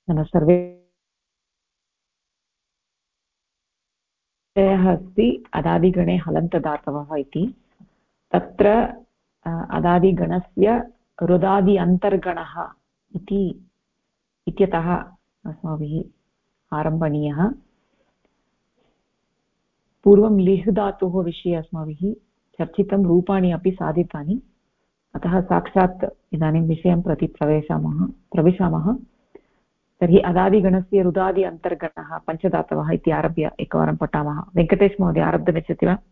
सर्वे अस्ति अदादिगणे हलन्तदातवः इति तत्र अदादिगणस्य रुदादि अन्तर्गणः इति इत्यतः अस्माभिः आरम्भणीयः। पूर्वं लिह् धातोः विषये अस्माभिः चर्चितं, रूपाणि अपि साधितानि, अतः साक्षात् इदानीं विषयं प्रति प्रविशामः। तर्हि अदादिगणस्य रुदादि अन्तर्गणः पञ्चधातवः इति आरभ्य एकवारं पठामः। वेङ्कटेश महोदय आरब्धुमिच्छति वा?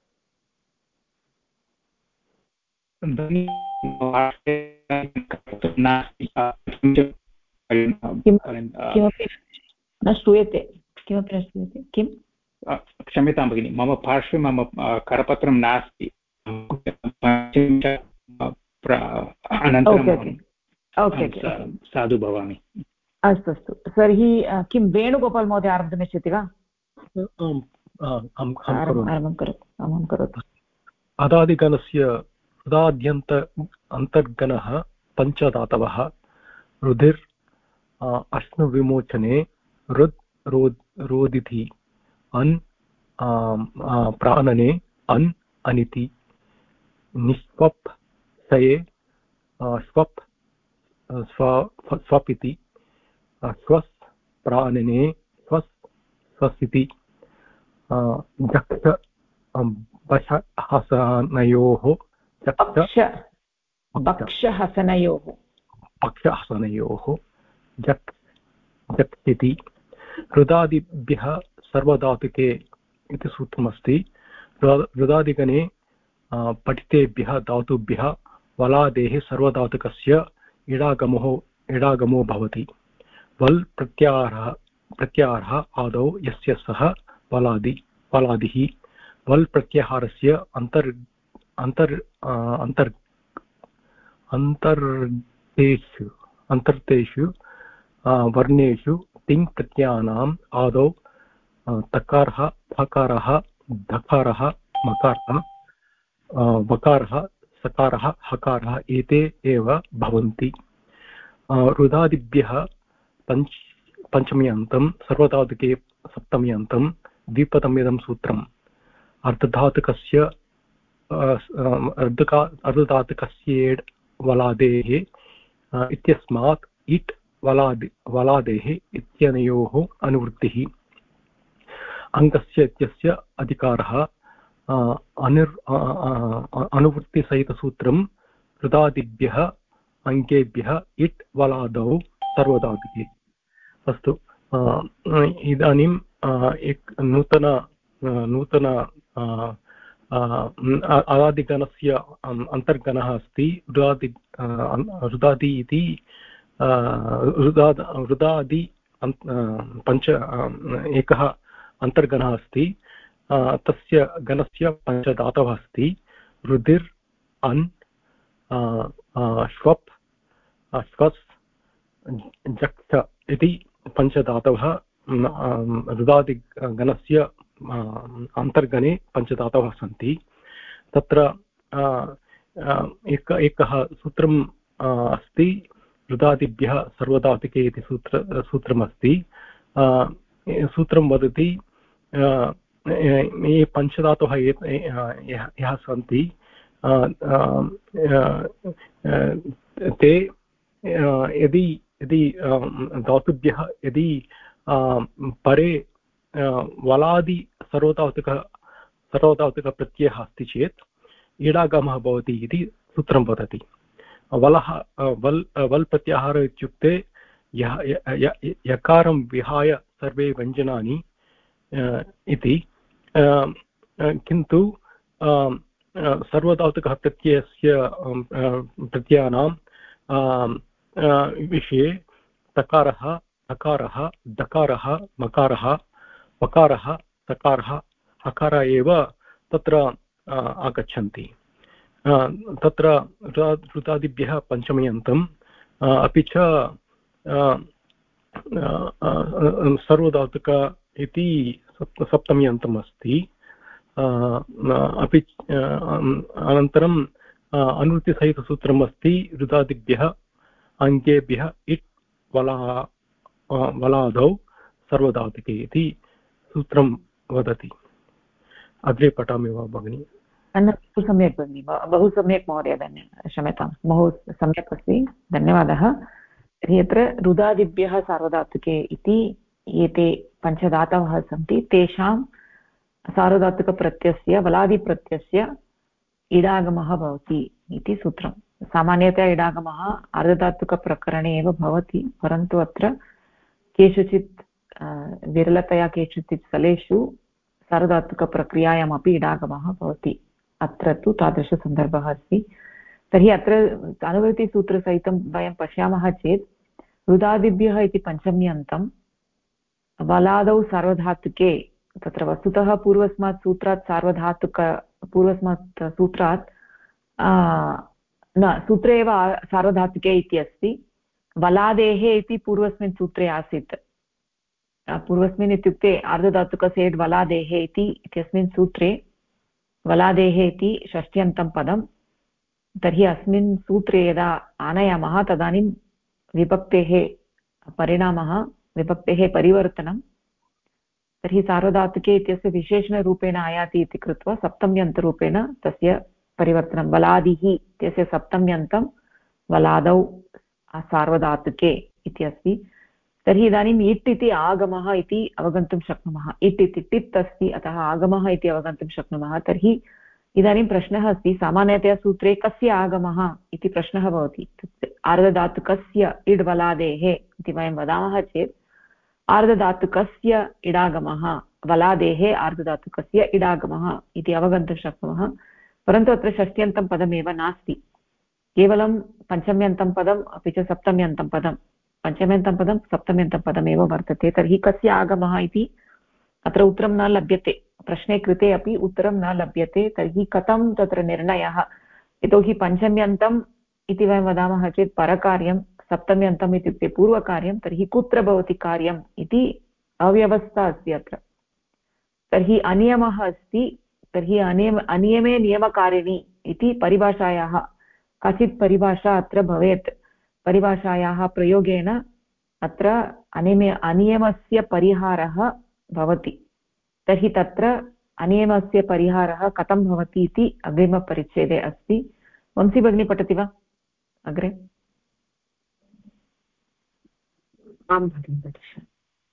किमपि न श्रूयते, किमपि न श्रूयते। किं? क्षम्यतां भगिनि, मम पार्श्वे मम करपत्रं नास्ति। साधु भवामि। अस्तु अस्तु, तर्हि किं वेणुगोपाल् महोदय आरब्धुमिच्छति वा? आरम्भं करोतु। अदादिगणस्य रुदाद्यन्त अन्तर्गणः पञ्चधातवः रुधिर् अश्नुविमोचने रुद् रोदिति अन् प्राणने अन् अनिति निष्पप् सये स्वप् स्वपिति स्वस् प्राणने स्वस् स्वसिति जक्ष बशहसनयोः पक्षहसनयोः जक्ति रुदादिभ्यः सर्वधातुके इति सूत्रमस्ति। रुदादिगणे पठितेभ्यः धातुभ्यः वलादेः सर्वधातुकस्य इडागमो भवति। वल् प्रत्याहारः आदौ यस्य सः वलादिः। वल् प्रत्याहारस्य अन्तर्तेषु वर्णेषु तिङ् प्रत्ययानाम् आदौ तकारः फकारः धकारः मकारः वकारः सकारः हकारः एते एव भवन्ति। रुदादिभ्यः पञ्चमी अन्तं सर्वधातुके सप्तमी अन्तं द्विपदमिदं सूत्रम्। अर्धधातुकस्य अर्धधातुकस्येड् वलादेः इत्यस्मात् इट् वलादेः इत्यनयोः अनुवृत्तिः। अङ्गस्य इत्यस्य अधिकारः अनुवृत्तिसहितसूत्रं रुदादिभ्यः अङ्गेभ्यः इट् वलादौ सर्वधातुके। अस्तु, इदानीं नूतन अदादिगणस्य अन्तर्गणः अस्ति रुदादि इति। रुदादि पञ्च एकः अन्तर्गणः अस्ति। तस्य गणस्य पञ्चधातवः अस्ति। रुधिर् अन् श्वप् श्वस् जक्ष इति पञ्चधातवः रुदादिगणस्य अन्तर्गणे पञ्चधातवः सन्ति। तत्र एकः सूत्रम् अस्ति। रुदादिभ्यः सर्वधातुके इति सूत्रमस्ति। सूत्रं वदति ये पञ्चधातवः यः सन्ति ते यदि धातुभ्यः यदि परे वलादि सर्वधातुकप्रत्ययः अस्ति चेत् ईडागमः भवति इति सूत्रं वदति। वल् प्रत्याहार इत्युक्ते यकारं विहाय सर्वे व्यञ्जनानि इति। किन्तु सर्वधातुकः प्रत्ययानां विषये तकारः हकारः दकारः मकारः वकारः सकारः हकारः एव तत्र आगच्छन्ति। तत्र रुदादिभ्यः पञ्चमी अन्तम् अपि च सर्वधातुक इति सप्तमी अन्तम् अस्ति। अपि अनन्तरम् अनुवृत्तिसहितसूत्रम् अस्ति। रुदादिभ्यः अङ्गेभ्यः इट् वलादौ सर्वधातुके इति सूत्रं वदति। अग्रे पठामि वा भगिनि? बहु सम्यक् भगिनि, बहु सम्यक् महोदय, क्षम्यतां, बहु सम्यक् अस्ति, धन्यवादः। तर्हि अत्र रुदादिभ्यः सार्वधातुके इति एते पञ्चधातवः सन्ति, तेषां सार्वधातुकप्रत्ययस्य वलादिप्रत्ययस्य इडागमः भवति इति सूत्रं। सामान्यतया इडागमः आर्धधातुकप्रकरणे एव भवति, परन्तु अत्र केषुचित् विरलतया केषुचित् स्थलेषु सार्वधातुकप्रक्रियायामपि इडागमः भवति। अत्र तु तादृशसन्दर्भः अस्ति। तर्हि अत्र अनुवृत्तिसूत्रसहितं वयं पश्यामः चेत् रुदादिभ्यः इति पञ्चम्यन्तं वलादौ सार्वधातुके, तत्र वस्तुतः पूर्वस्मात् सूत्रात् पूर्वस्मात् सूत्रात् न सूत्रे एव सार्वधातुके इति अस्ति। वलादेः इति पूर्वस्मिन् सूत्रे आसीत्। पूर्वस्मिन् इत्युक्ते आर्धधातुकसेड् वलादेः इति इत्यस्मिन् सूत्रे वलादेः इति षष्ट्यन्तं पदं। तर्हि अस्मिन् सूत्रे यदा आनयामः तदानीं विभक्तेः परिणामः, विभक्तेः परिवर्तनं, तर्हि सार्वधातुके इत्यस्य विशेषणरूपेण आयाति इति कृत्वा सप्तम्यन्तरूपेण तस्य परिवर्तनं, वलादिः इत्यस्य सप्तम्यन्तं वलादौ सार्वधातुके इति अस्ति। तर्हि इदानीम् इट् इति आगमः इति अवगन्तुं शक्नुमः। इट् इति टित् अस्ति, अतः आगमः इति अवगन्तुं शक्नुमः। तर्हि इदानीं प्रश्नः अस्ति, सामान्यतया सूत्रे कस्य आगमः इति प्रश्नः भवति। आर्धधातुकस्य इड् वलादेः इति वयं वदामः चेत् आर्धधातुकस्य इडागमः, वलादेः आर्धधातुकस्य इडागमः इति अवगन्तुं शक्नुमः। परन्तु अत्र षष्ट्यन्तं पदमेव नास्ति, केवलं पञ्चम्यन्तं पदम् अपि च सप्तम्यन्तं पदं, पञ्चम्यन्तं पदं सप्तम्यन्तं पदमेव वर्तते। तर्हि कस्य आगमः इति अत्र उत्तरं न लभ्यते, प्रश्ने कृते अपि उत्तरं न लभ्यते। तर्हि कथं तत्र निर्णयः? यतोहि पञ्चम्यन्तम् इति वयं वदामः चेत् परकार्यं, सप्तम्यन्तम् इत्युक्ते पूर्वकार्यं, तर्हि कुत्र भवति कार्यम् इति अव्यवस्था अस्ति अत्र। तर्हि अनियमः अस्ति। तर्हि अनियमे नियमकारिणी इति परिभाषायाः काचित् परिभाषा अत्र भवेत्। परिभाषायाः प्रयोगेन अत्र अनियमस्य परिहारः भवति। तर्हि तत्र अनियमस्य परिहारः कथं भवति इति अग्रिमपरिच्छेदे अस्ति। वंशी भगिनी पठति वा अग्रे? आं भगिनि पठिष्यामि।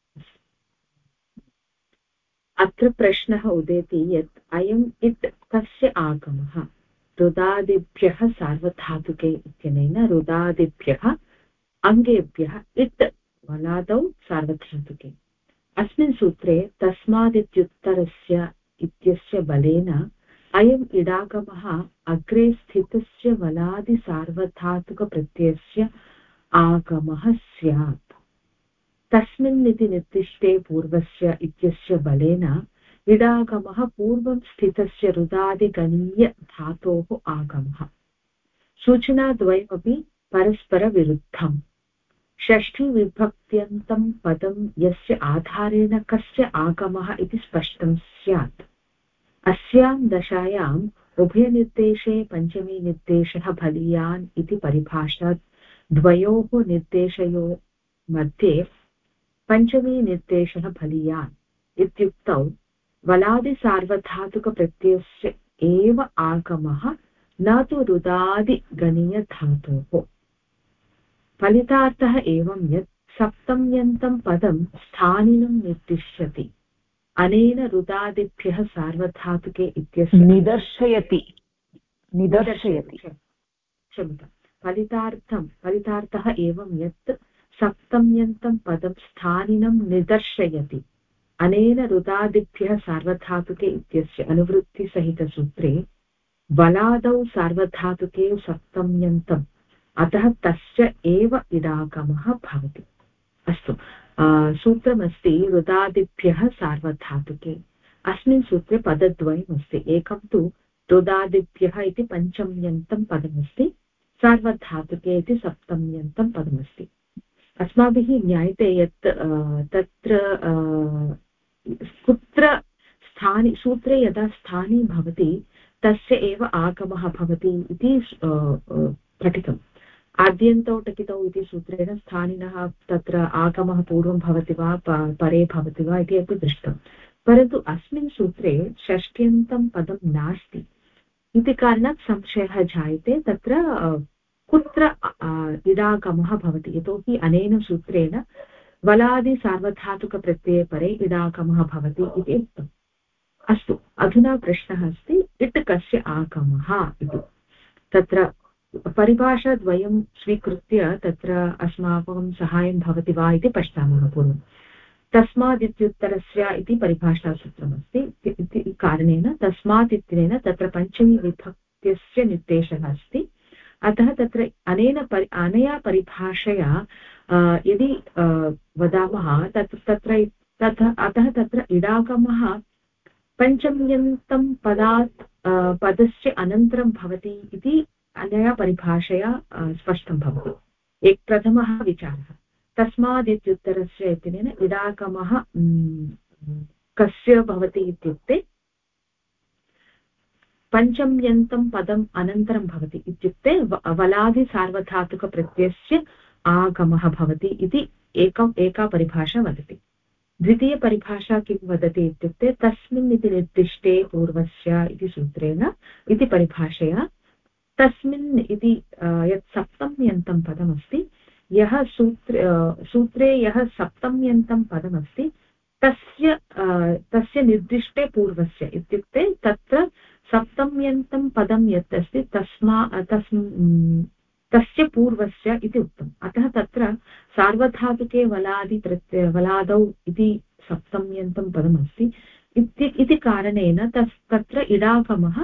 अत्र प्रश्नः उदेति यत् अयम् इट् कस्य आगमः? रुदादिभ्यः सार्वधातुके इत्यनेन रुदादिभ्यः अङ्गेभ्यः इट् वलादौ सार्वधातुके। अस्मिन् सूत्रे तस्मादित्युत्तरस्य इत्यस्य बलेन अयम् इडागमः अग्रे स्थितस्य वलादि सार्वधातुकप्रत्ययस्य आगमः स्यात्। तस्मिन् इति निर्दिष्टे पूर्वस्य इत्यस्य बलेन इडागमः पूर्वं स्थितस्य रुदादिगणीय धातोः आगमः। सूचनाद्वयमपि परस्परविरुद्धम्। षष्ठीविभक्त्यन्तं पदं यस्य आधारेण कस्य आगमः इति स्पष्टं स्यात्। अस्यां दशायाम् उभयनिर्देशे पञ्चमी निर्देशः बलीयान् इति परिभाषा द्वयोः निर्देशयोः मध्ये पञ्चमी निर्देशः बलीयान् इत्युक्तौ वलादिसार्वधातुकप्रत्ययस्य एव आगमः, न तु रुदादिगणीयधातोः। फलितार्थः एवं यत् सप्तम्यन्तं पदं स्थानिनं निर्दिश्यति। अनेन रुदादिभ्यः सार्वधातुके इत्यस्य निदर्शयति क्षम्यतां, फलितार्थः एवं यत् सप्तम्यन्तं पदं स्थानिनं निदर्शयति। अनेन रुदादिभ्यः सार्वधातुके इत्यस्य अनुवृत्तिसहितसूत्रे वलादौ सार्वधातुके सप्तम्यन्तम्, अतः तस्य एव इडागमः भवति। अस्तु, सूत्रमस्ति रुदादिभ्यः सार्वधातुके। अस्मिन् सूत्रे पदद्वयमस्ति। एकं तु रुदादिभ्यः इति पञ्चम्यन्तं पदमस्ति, सार्वधातुके इति सप्तम्यन्तं पदमस्ति। अस्माभिः ज्ञायते यत् तत्र कुत्र स्थानि, सूत्रे यदा स्थानी भवति तस्य एव आगमः भवति इति पठितम्। आद्यन्तौ टकितौ इति सूत्रेण स्थानिनः तत्र आगमः पूर्वं भवति वा परे भवति वा इति अपि दृष्टं, परन्तु अस्मिन् सूत्रे षष्ट्यन्तं पदं नास्ति इति कारणात् संशयः जायते तत्र कुत्र इडागमः भवति। यतोहि अनेन सूत्रेण वलादि सार्वधातुकप्रत्यये परे इडागमः भवति इति उक्तम्। अस्तु, अधुना प्रश्नः अस्ति इट् कस्य आगमः इति। तत्र परिभाषाद्वयं स्वीकृत्य तत्र अस्माकं सहायं भवति वा इति पश्यामः पूर्वं। तस्मादित्युत्तरस्य इति परिभाषासूत्रमस्ति इति कारणेन तस्मात् इत्यनेन तत्र पञ्चमी विभक्त्यस्य निर्देशः अस्ति। अतः तत्र अनया परिभाषया यदि वदामः अतः तत्र इडागमः पञ्चम्यन्तं पदस्य अनन्तरं भवति इति अनया परिभाषया स्पष्टं भवति। प्रथमः विचारः तस्मादित्युत्तरस्य इत्यनेन इडागमः कस्य भवति इत्युक्ते पञ्चम्यन्तं पदम् अनन्तरं भवति इत्युक्ते वलादि सार्वधातुकप्रत्ययस्य आगमः भवति इति एका परिभाषा वदति। द्वितीयपरिभाषा किं वदति इत्युक्ते तस्मिन् इति निर्दिष्टे पूर्वस्य इति सूत्रेण इति परिभाषया तस्मिन् इति यत् सप्तम्यन्तं पदमस्ति यः सूत्रे यः सप्तम्यन्तं पदमस्ति तस्य निर्दिष्टे पूर्वस्य इत्युक्ते तत्र सप्तम्यन्तं पदं यत् अस्ति तस्य पूर्वस्य इति उक्तम्। अतः तत्र सार्वधातुके वलादौ इति सप्तम्यन्तं पदमस्ति इति कारणेन तत्र इडागमः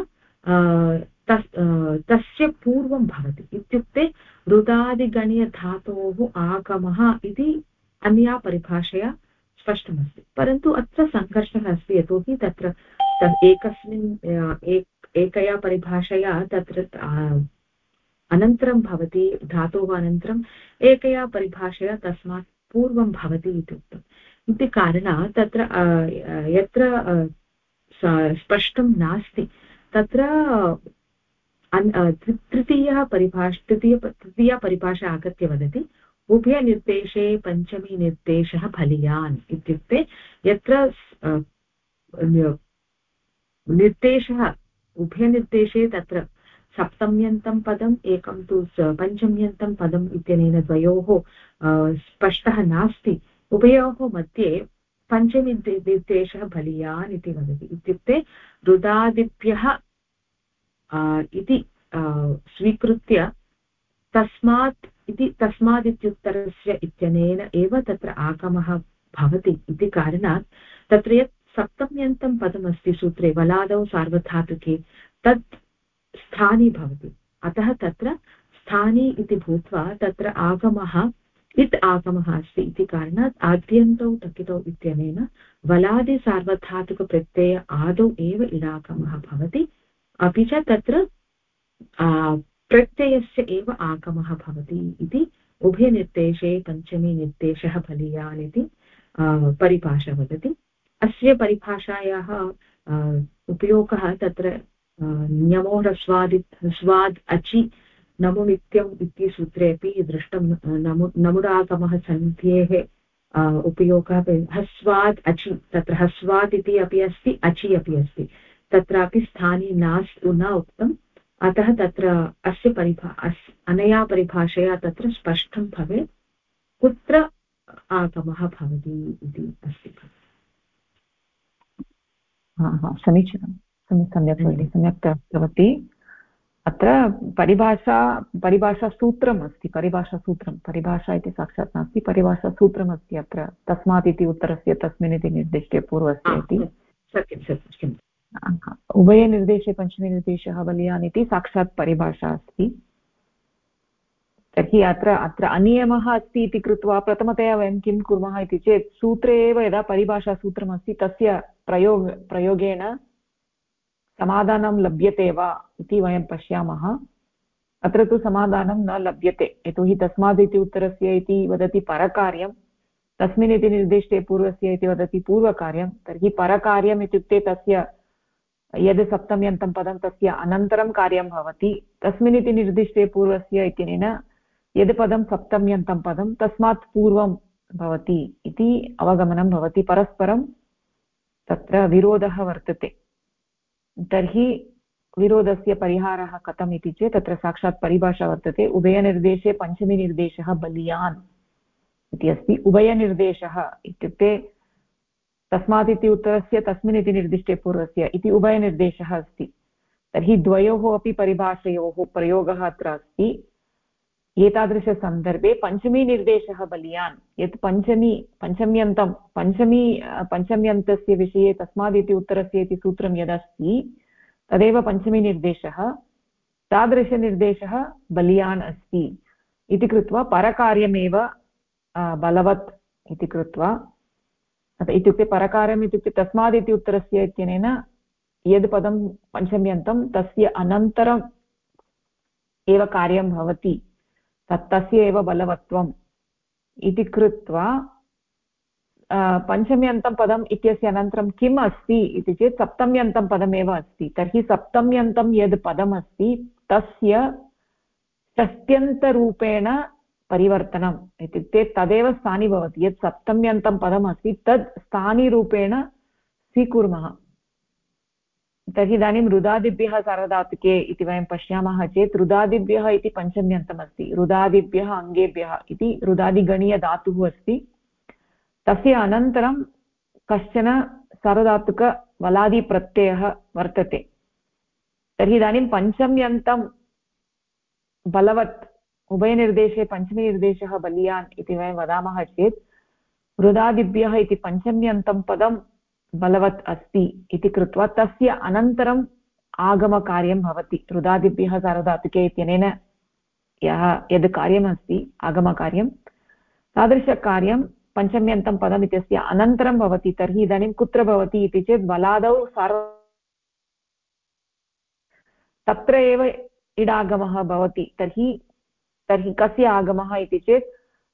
तस्य पूर्वं भवति इत्युक्ते रुदादिगणीयधातोः आगमः इति अन्या परिभाषया स्पष्टमस्ति। परन्तु अत्र सङ्घर्षः अस्ति, यतोहि तत्र एकया परिभाषया तत्र अनन्तरं भवति धातोः अनन्तरम् एकया परिभाषया तस्मात् पूर्वं भवति इति उक्तम्। इति कारणात् तत्र यत्र स्पष्टं नास्ति तत्र तृतीया परिभाषा आगत्य वदति उभयनिर्देशे पञ्चमी निर्देशः फलियान् इत्युक्ते यत्र निर्देशः उभयनिर्देशे तत्र सप्तम्यन्तं पदम् एकं तु पञ्चम्यन्तं पदम् इत्यनेन द्वयोः स्पष्टः नास्ति, उभयोः मध्ये पञ्चमी निर्देशः बलीयान् इति वदति। इत्युक्ते रुदादिभ्यः इति स्वीकृत्य तस्मादित्युत्तरस्य इत्यनेन एव तत्र आगमः भवति इति कारणात् तत्र यत् सप्तम्यन्तं पदमस्ति सूत्रे वलादौ सार्वधातुके तत् स्थानी भवति। अतः तत्र स्थानी इति भूत्वा तत्र आगमः इत् आगमः अस्ति इति कारणात् आद्यन्तौ टकितौ इत्यनेन वलादि सार्वधातुकप्रत्यय आदौ एव इडागमः भवति, अपि च तत्र प्रत्ययस्य एव आगमः भवति इति उभयनिर्देशे पञ्चमी निर्देशः फलीयान् इति परिभाषा वदति। अस्य परिभाषायाः उपयोगः तत्र ञमो ह्रस्वाद् अचि नमुनित्यम् इति सूत्रे अपि दृष्टं। नमुरागमः सन्धेः उपयोगः ह्रस्वाद् अचि, तत्र ह्रस्वाद् इति अपि अस्ति अचि अपि अस्ति, तत्रापि स्थानी नास्ति न उक्तम्। अतः तत्र अस्य अनया परिभाषया तत्र स्पष्टं भवेत् कुत्र आगमः भवति इति अस्ति। समीचीनं, सम्यक् भगिनि, सम्यक् दत्तवती। अत्र परिभाषासूत्रम् अस्ति, परिभाषा इति साक्षात् नास्ति, परिभाषासूत्रम् अस्ति अत्र। तस्मात् इति उत्तरस्य तस्मिन् इति निर्दिष्टे पूर्वस्य इति सत्यं उभयनिर्देशे पञ्चमीनिर्देशः बलीयान् इति साक्षात् परिभाषा अस्ति। तर्हि अत्र अनियमः अस्ति इति कृत्वा प्रथमतया वयं किं कुर्मः इति चेत् सूत्रे एव यदा परिभाषासूत्रमस्ति तस्य प्रयोगेण समाधानं लभ्यते वा इति वयं पश्यामः। अत्र तु समाधानं न लभ्यते, यतोहि तस्मात् इति उत्तरस्य इति वदति परकार्यं, तस्मिन् इति निर्दिष्टे पूर्वस्य इति वदति पूर्वकार्यं। तर्हि परकार्यम् इत्युक्ते तस्य यद् सप्तम्यन्तं पदं तस्य अनन्तरं कार्यं भवति, तस्मिन् इति निर्दिष्टे पूर्वस्य इत्यनेन यद् पदं सप्तम्यन्तं पदं तस्मात् पूर्वं भवति इति अवगमनं भवति। परस्परं तत्र विरोधः वर्तते। तर्हि विरोधस्य परिहारः कथम् इति चेत् तत्र साक्षात् परिभाषा वर्तते। उभयनिर्देशे पञ्चमीनिर्देशः बलीयान् इति अस्ति। उभयनिर्देशः इत्युक्ते तस्मात् इति उत्तरस्य तस्मिन् इति निर्दिष्टे पूर्वस्य इति उभयनिर्देशः अस्ति। तर्हि द्वयोः अपि परिभाषयोः प्रयोगः अत्र अस्ति। एतादृशसन्दर्भे पञ्चमीनिर्देशः बलीयान्, यत् पञ्चम्यन्तस्य विषये तस्मात् इति उत्तरस्य इति सूत्रं यदस्ति तदेव पञ्चमीनिर्देशः, तादृशनिर्देशः बलीयान् अस्ति इति कृत्वा परकार्यमेव बलवत् इति कृत्वा, इत्युक्ते परकार्यम् इत्युक्ते तस्मात् इति उत्तरस्य इत्यनेन यद् पदं पञ्चम्यन्तं तस्य अनन्तरम् एव कार्यं भवति, तस्य एव बलवत्वम् इति कृत्वा पञ्चम्यन्तं पदम् इत्यस्य अनन्तरं किम् अस्ति इति चेत् सप्तम्यन्तं पदमेव अस्ति। तर्हि सप्तम्यन्तं यद् पदमस्ति तस्य षष्ट्यन्तरूपेण परिवर्तनम्, इत्युक्ते तदेव स्थानी भवति। यत् सप्तम्यन्तं पदमस्ति तद् स्थानीरूपेण स्वीकुर्मः। तर्हि इदानीं रुदादिभ्यः सार्वधातुके इति वयं पश्यामः चेत् रुदादिभ्यः इति पञ्चम्यन्तमस्ति। रुदादिभ्यः अङ्गेभ्यः इति रुदादिगणीयधातुः अस्ति। तस्य अनन्तरं कश्चन सार्वधातुकवलादिप्रत्ययः वर्तते। तर्हि इदानीं पञ्चम्यन्तं बलवत्, उभयनिर्देशे पञ्चमीनिर्देशः बलीयान् इति वयं वदामः चेत् रुदादिभ्यः इति पञ्चम्यन्तं पदं बलवत् अस्ति इति कृत्वा तस्य अनन्तरम् आगमकार्यं भवति। रुदादिभ्यः सार्वधातुके इत्यनेन यद् कार्यमस्ति आगमकार्यं, तादृशकार्यं पञ्चम्यन्तं पदम् इत्यस्य अनन्तरं भवति। तर्हि इदानीं कुत्र भवति इति चेत् बलादौ तत्र एव इडागमः भवति। तर्हि कस्य आगमः इति चेत्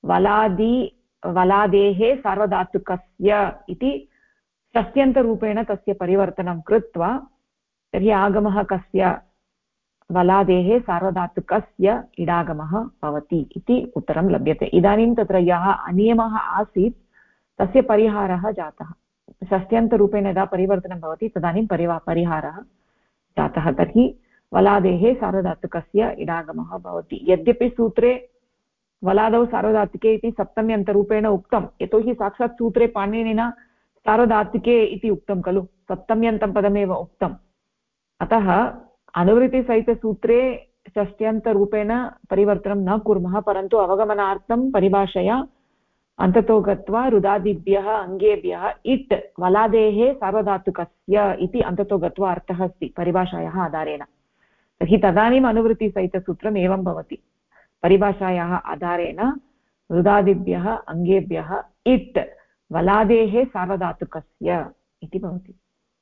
वलादेः सार्वधातुकस्य इति षष्ट्यन्तरूपेण तस्य परिवर्तनं कृत्वा तर्हि आगमः कस्य, वलादेः सार्वधातुकस्य इडागमः भवति इति उत्तरं लभ्यते। इदानीं तत्र यः अनियमः आसीत् तस्य परिहारः जातः। षष्ट्यन्तरूपेण यदा परिवर्तनं भवति तदानीं परिहारः जातः। तर्हि वलादेः सार्वधातुकस्य इडागमः भवति। यद्यपि सूत्रे वलादौ सार्वधातुके इति सप्तम्यन्तरूपेण उक्तं, यतोहि साक्षात् सूत्रे पाणिनिना सार्वधातुके इति उक्तं खलु, सप्तम्यन्तं पदमेव उक्तम्। अतः अनुवृत्तिसहितसूत्रे षष्ट्यन्तरूपेण परिवर्तनं न कुर्मः, परन्तु अवगमनार्थं परिभाषया अन्ततो गत्वा रुदादिभ्यः अङ्गेभ्यः इट् वलादेः सार्वधातुकस्य इति अन्ततो गत्वा अर्थः अस्ति परिभाषायाः आधारेण। तर्हि तदानीम् अनुवृत्तिसहितसूत्रम् एवं भवति। परिभाषायाः आधारेण रुदादिभ्यः अङ्गेभ्यः इट् वलादेः सार्वधातुकस्य इति भवति।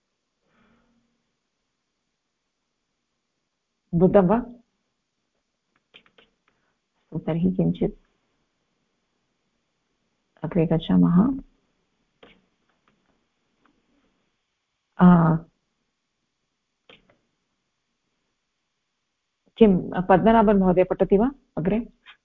बुद्धं वा? तर्हि किञ्चित् अग्रे गच्छामः। किं पद्मनाभन् महोदय पठति वा अग्रे?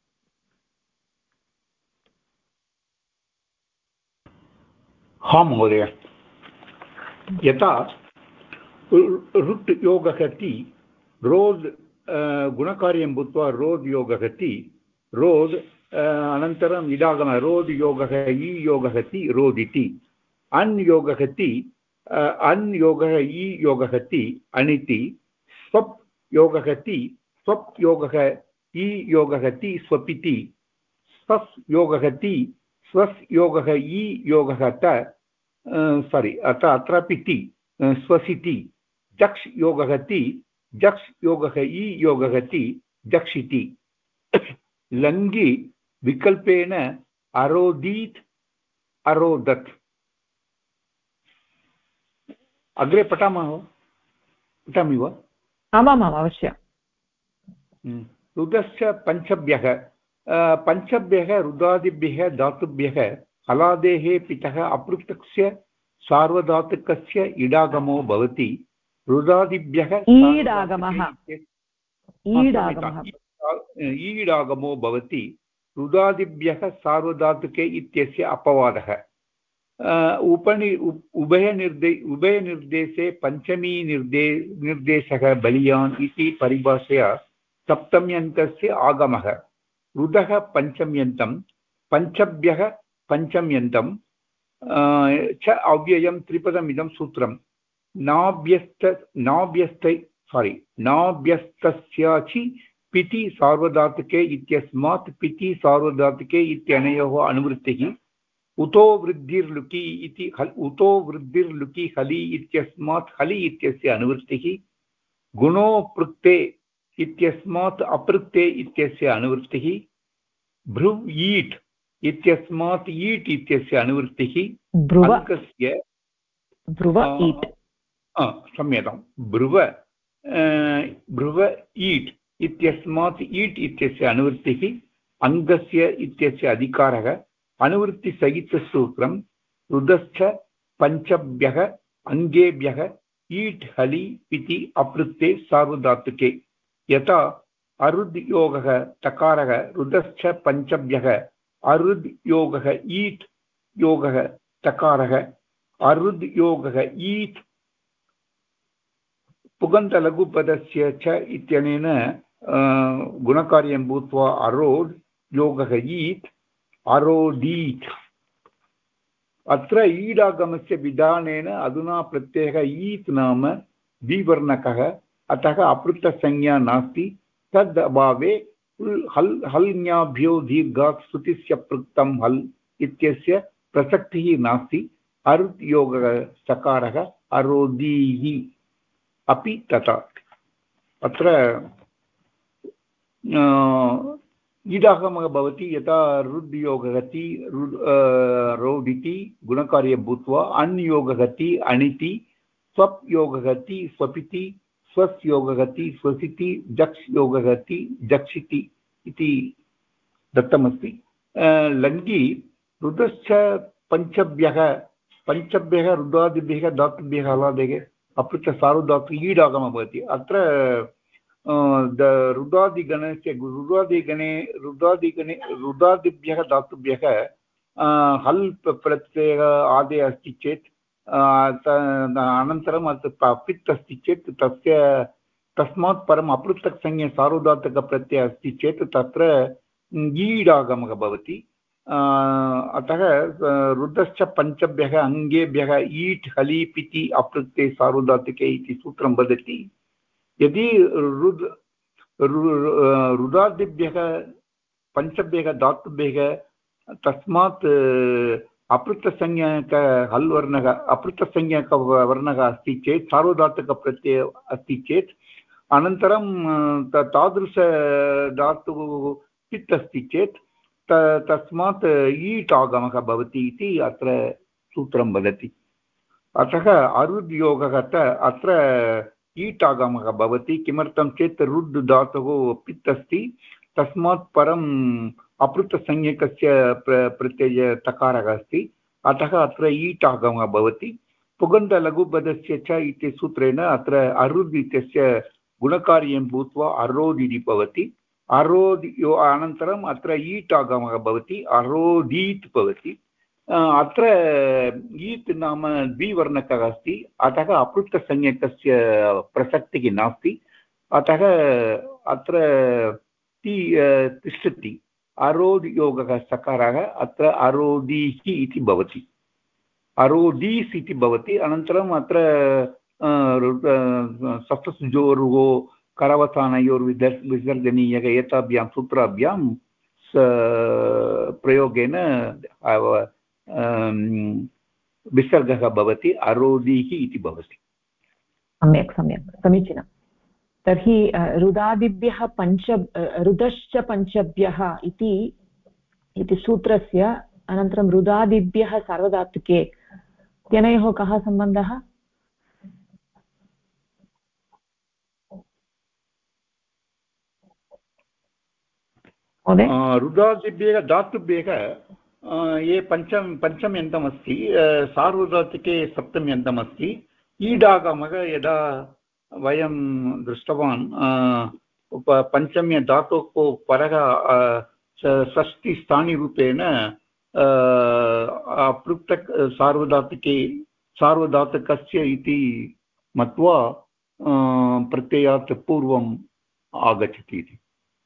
हाँ महोदय, यथा रुट् योगः ति रोद् गुणकार्यं भूत्वा रोद् योगः ति रोद् अनन्तरम् इडागमः रोद् योगः इ योगः ति रोदिति अन् योगः ति अन् योगः इ योगः ति अनिति स्वप् योगः ति स्वप् योगः इ योगः ति स्वपिति स्वस् योगः ति स्वस् योगः इ योगः त अत्रापि ति स्वसिति जक्ष् योगः ति जक्ष् योगः इ योगः ति जक्षिति लङ्गि विकल्पेन अरोदीत् अरोदत्। अग्रे पठामि वा? आमामाम् अवश्यम्। रुदश्च पञ्चभ्यः रुदादिभ्यः धातुभ्यः हलादेः पितः अपृक्तस्य सार्वधातुकस्य इडागमो भवति। रुदादिभ्यः ईडागमः ईडागमो भवति रुदादिभ्यः सार्वधातुके इत्यस्य अपवादः उभयनिर्देशे पञ्चमी निर्देशः बलियान् इति परिभाषया सप्तम्यन्तस्य आगमः रुदः पञ्चम्यन्तं पञ्चभ्यः पञ्चम्यन्तं च अव्ययं त्रिपदमिदं सूत्रं नाभ्यस्तस्याचि पिति सार्वधातुके इत्यस्मात् पिति सार्वधातुके इत्यनयोः अनुवृत्तिः उतो वृद्धिर्लुकि हलि इत्यस्मात् हलि इत्यस्य अनुवृत्तिः गुणो पृक्ते इत्यस्मात् अपृक्ते इत्यस्य अनुवृत्तिः भ्रुव ईट् इत्यस्मात् ईट् इत्यस्य अनुवृत्तिः अङ्कस्य क्षम्यतां भ्रुव ईट् इत्यस्मात् ईट् इत्यस्य अनुवृत्तिः अङ्गस्य इत्यस्य अधिकारः अनुवृत्तिसहितसूत्रं रुदश्च पञ्चभ्यः अङ्गेभ्यः ईट् हलि पिति अपृक्ते सार्वधातुके यथा अरुद् योगः तकारः रुदश्च पञ्चभ्यः अरुद् योगः ईट् योगः तकारः अरुद् योगः ईट् पुगन्तलघुपदस्य च इत्यनेन गुणकार्यं भूत्वा अरोड् योगः ईट् अरोडीत् अत्र ईडागमस्य विधानेन अधुना प्रत्ययः ईत् नाम द्विवर्णकः अतः अपृक्तसंज्ञा नास्ति तद् अभावे हल् दीर्घात् श्रुतिस्य पृक्तं हल् इत्यस्य प्रसक्तिः नास्ति अरुद् योगः सकारः अरोदीः अपि तथा अत्र ईडागमः भवति यथा रुद् योगगति रोदिति गुणकार्यं भूत्वा अन् योगगति अणिति स्वप् योगगति स्वपिति स्वस् योगगति स्वसिति जक्ष् योगगति जक्षिति इति दत्तमस्ति लङ्घि रुदश्च पञ्चभ्यः रुदादिभ्यः धातुभ्यः हलादेः अपृच्छ सार्वधातु ईडागमः भवति अत्र रुदादिगणस्य रुदादिभ्यः धातुभ्यः हल् प्रत्ययः आदे अस्ति चेत् अनन्तरम् पित् अस्ति चेत् तस्मात् परम् अपृक्तसंज्ञा सार्वधातुकप्रत्ययः अस्ति चेत् तत्र ईडागमः भवति अतः रुदश्च पञ्चभ्यः अङ्गेभ्यः ईट् हलि पिति अपृक्ते सार्वधातुके इति सूत्रं वदति यदि रुदादिभ्यः पञ्चभ्यः धातुभ्यः तस्मात् अपृक्तसंज्ञक हल् वर्णः अपृक्तसंज्ञकवर्णः अस्ति चेत् सार्वधातुकप्रत्ययः अस्ति चेत् अनन्तरं तादृश धातुः पित् अस्ति चेत् तस्मात् ईट् आगमः भवति इति अत्र सूत्रं वदति अतः अरुद् योगः अत्र ईट् आगमः भवति किमर्थं चेत् रुद् धातुः पित् अस्ति तस्मात् परम् अपृक्तसंज्ञकस्य प्रत्यय तकारः अस्ति अतः अत्र ईट् आगमः भवति पुगन्तलघुपदस्य च इति सूत्रेण अत्र अरुद् इत्यस्य गुणकार्यं भूत्वा अरोद् इति भवति अरोद् अनन्तरम् अत्र ईट् आगमः भवति अरोदीत् भवति अत्र ईत् नाम द्विवर्णकः अस्ति अतः अपृक्तसंज्ञकस्य प्रसक्तिः नास्ति अतः अत्र तिष्ठति अरोद् योगः सकारः अत्र अरोदीः इति भवति अरोदीस् इति भवति अनन्तरम् अत्र सप्तसुजोरुः करवसानयोर्विसर्जनीयः एताभ्यां सूत्राभ्यां प्रयोगेन विसर्गः भवति अरोदीः इति भवति सम्यक् समीचीनं तर्हि रुदादिभ्यः रुदश्च पञ्चभ्यः इति सूत्रस्य अनन्तरं रुदादिभ्यः सार्वधातुके इत्यनयोः कः सम्बन्धः रुदादिभ्यः धातुभ्यः ये पञ्चम्यन्तमस्ति सार्वधातुके सप्तम्यन्तमस्ति ईडागमः यदा वयं दृष्टवान् पञ्चम्य धातोः परः षष्टिस्थानिरूपेण अपृक्तक् सार्वधातुकस्य इति मत्वा प्रत्ययात् पूर्वम् आगच्छति इति।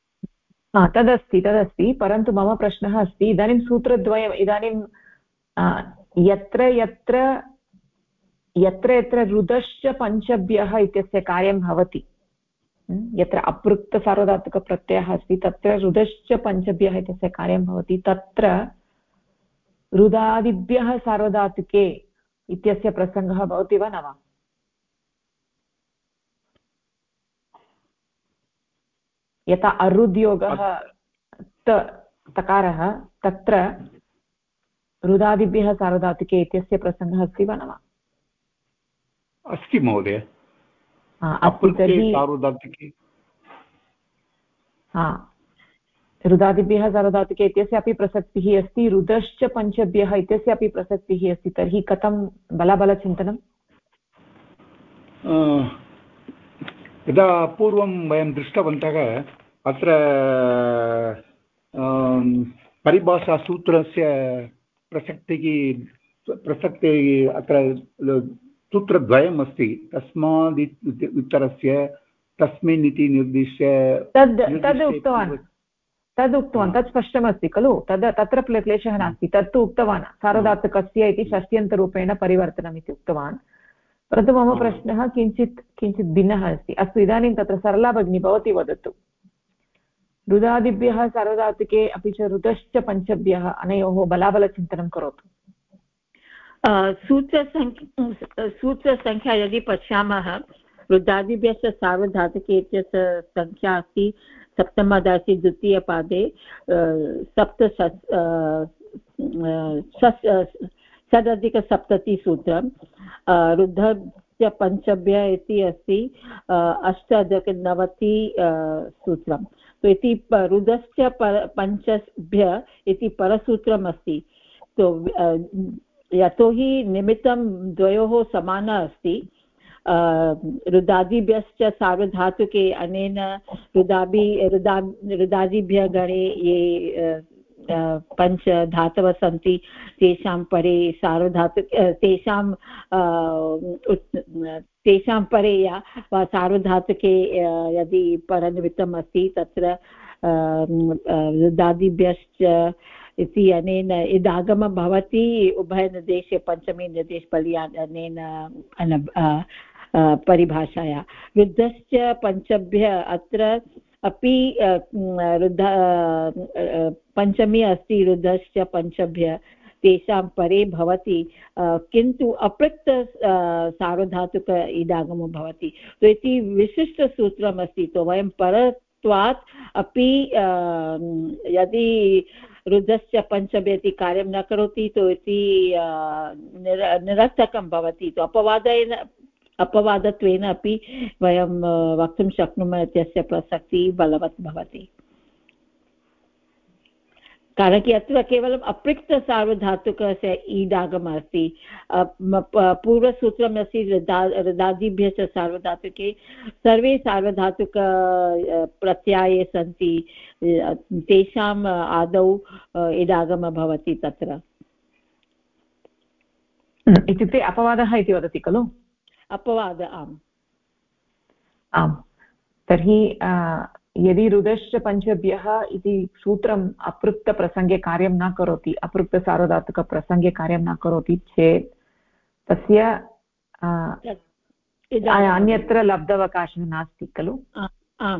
तदस्ति परन्तु मम प्रश्नः अस्ति इदानीं सूत्रद्वयम् इदानीं यत्र यत्र यत्र यत्र रुदश्च पञ्चभ्यः इत्यस्य कार्यं भवति, यत्र अपृक्तसार्वधातुकप्रत्ययः अस्ति तत्र रुदश्च पञ्चभ्यः इत्यस्य कार्यं भवति, तत्र रुदादिभ्यः सार्वधातुके इत्यस्य प्रसङ्गः भवति वा न वा? यथा अरुद्योगः तकारः तत्र रुदादिभ्यः सार्वधातुके इत्यस्य प्रसङ्गः अस्ति वा न वा? अस्ति महोदय। रुदादिभ्यः सार्वधातुके इत्यस्य अपि प्रसक्तिः अस्ति, रुदश्च पञ्चभ्यः इत्यस्य अपि प्रसक्तिः अस्ति। तर्हि कथं बलाबलचिन्तनम्? यदा पूर्वं वयं दृष्टवन्तः अत्र परिभाषासूत्रस्य प्रसक्तिः अत्र सूत्रद्वयम् अस्ति। तस्माद् उत्तरस्य तस्मिन् इति निर्दिश्य तद् उक्तवान् तत् स्पष्टमस्ति खलु। तत्र क्लेशः नास्ति, तत्तु उक्तवान् सार्वधातुकस्य इति षष्ट्यन्तरूपेण परिवर्तनम् इति उक्तवान्। परन्तु मम प्रश्नः किञ्चित् भिन्नः अस्ति। अस्तु, इदानीं तत्र सरला भगिनी भवती वदतु, रुदादिभ्यः सार्वधातुके अपि च रुदश्च पञ्चभ्यः अनयोः बलाबलचिन्तनं करोतु। सूत्रसङ्ख्या यदि पश्यामः, रुदादिभ्यश्च सार्वधातुके इत्यस्य संख्या अस्ति सप्तमदासि द्वितीयपादे षडधिकसप्ततिसूत्रं। रुद्धस्य पञ्चभ्य इति अस्ति अष्टाधिकनवति सूत्रं। तो इति रुदश्च पञ्चभ्य इति परसूत्रम् अस्ति। तो यतोहि निमित्तं द्वयोः समानः अस्ति। रुदादिभ्यश्च सार्वधातुके अनेन रुदादिभ्यः गणे ये पञ्च धातवः सन्ति तेषां परे तेषां परे या सार्वधातुके यदि परनिमित्तम् अस्ति तत्र रुदादिभ्यश्च इति अनेन इदागमः भवति उभयनिर्देशे पञ्चमी निर्देशबल्या अनेन परिभाषाया। रुद्धश्च पञ्चभ्य अत्र अपि पञ्चमी अस्ति, रुद्धश्च पञ्चभ्य तेषां परे भवति, किन्तु अपृक्त सार्वधातुक इदागमो भवति। तो इति विशिष्टसूत्रम् अस्ति। तो वयं परत्वात् अपि यदि रुद्धश्च पञ्चभ्य इति कार्यं न करोति तो इति निरर्थकं भवति। तो अपवादत्वेन अपि वयं वक्तुं शक्नुमः इत्यस्य प्रसक्तिः बलवत् भवति। कारण कि अत्र केवलम् अपृक्तसार्वधातुकस्य ईडागमः अस्ति। पूर्वसूत्रम् अस्ति रुदादिभ्यः च सार्वधातुके सर्वे सार्वधातुक प्रत्यये सन्ति, तेषाम् आदौ ईडागमः भवति तत्र। इत्युक्ते अपवादः इति वदति खलु? अपवाद, आम्। तर्हि यदि रुदश्च पञ्चभ्यः इति सूत्रम् अपृक्तप्रसङ्गे कार्यं न करोति, अपृक्तसार्वधातुकप्रसङ्गे कार्यं न करोति चेत् तस्य अन्यत्र लब्धावकाशः नास्ति खलु? आम्।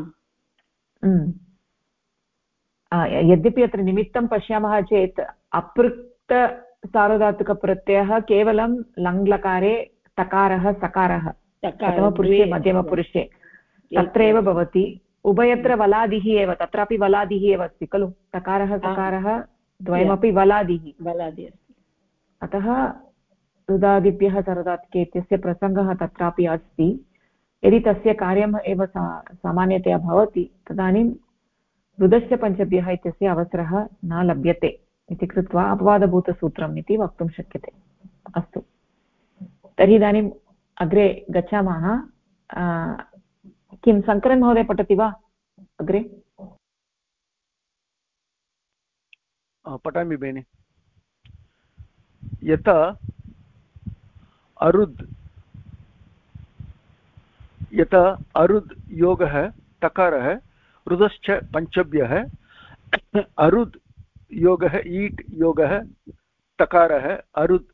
यद्यपि अत्र निमित्तं पश्यामः चेत् अपृक्तसार्वधातुकप्रत्ययः केवलं लङ्लकारे तकारः सकारः प्रथमपुरुषे मध्यमपुरुषे तत्रैव भवति। उभयत्र वलादिः एव, तत्रापि वलादिः एव अस्ति खलु? तकारः सकारः द्वयमपि वलादिः अस्ति। अतः रुदादिभ्यः सार्वधातुके इत्यस्य प्रसङ्गः तत्रापि अस्ति। यदि तस्य कार्यम् एव सामान्यतया भवति तदानीं रुदश्च पञ्चभ्यः इत्यस्य अवसरः न लभ्यते इति कृत्वा अपवादभूतसूत्रम् इति वक्तुं शक्यते। अस्तु, तर्हि इदानीम् अग्रे गच्छामः। किं शङ्करन् महोदय पठति वा? अग्रे पठामि बेनि। यथा अरुद् योगः तकारः रुदश्च पञ्चभ्यः अरुद् योगः ईट् योगः तकारः अरुद्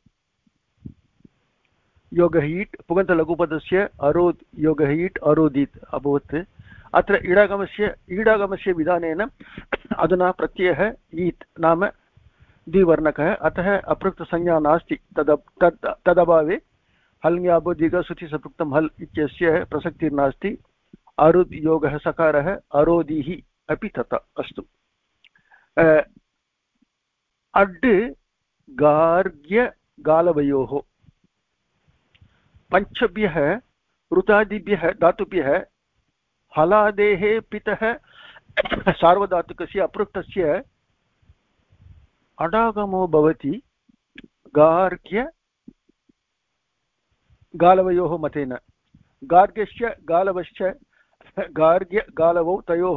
योगः ईट् पुगन्तलघुपदस्य अरोद् योगः ईट् अरोदीत् अभवत्। अत्र ईडागमस्य विधानेन अधुना प्रत्ययः ईत् नाम द्विवर्णकः, अतः अपृक्तसंज्ञा नास्ति। तदभावे हल्ङ्याभो दीर्घसुचिसपृक्तं हल् इत्यस्य प्रसक्तिर्नास्ति। अरुद् योगः सकारः अरोदिः अपि तथा। अस्तु, अड् गार्ग्य गालवयोः पञ्चभ्यः ऋतादिभ्यः धातुभ्यः हलादेः पितः सार्वधातुकस्य अपृक्तस्य अडागमो भवति गार्ग्य गालवयोः मतेन। गार्ग्यश्च गालवश्च गार्ग्य गालवौ तयोः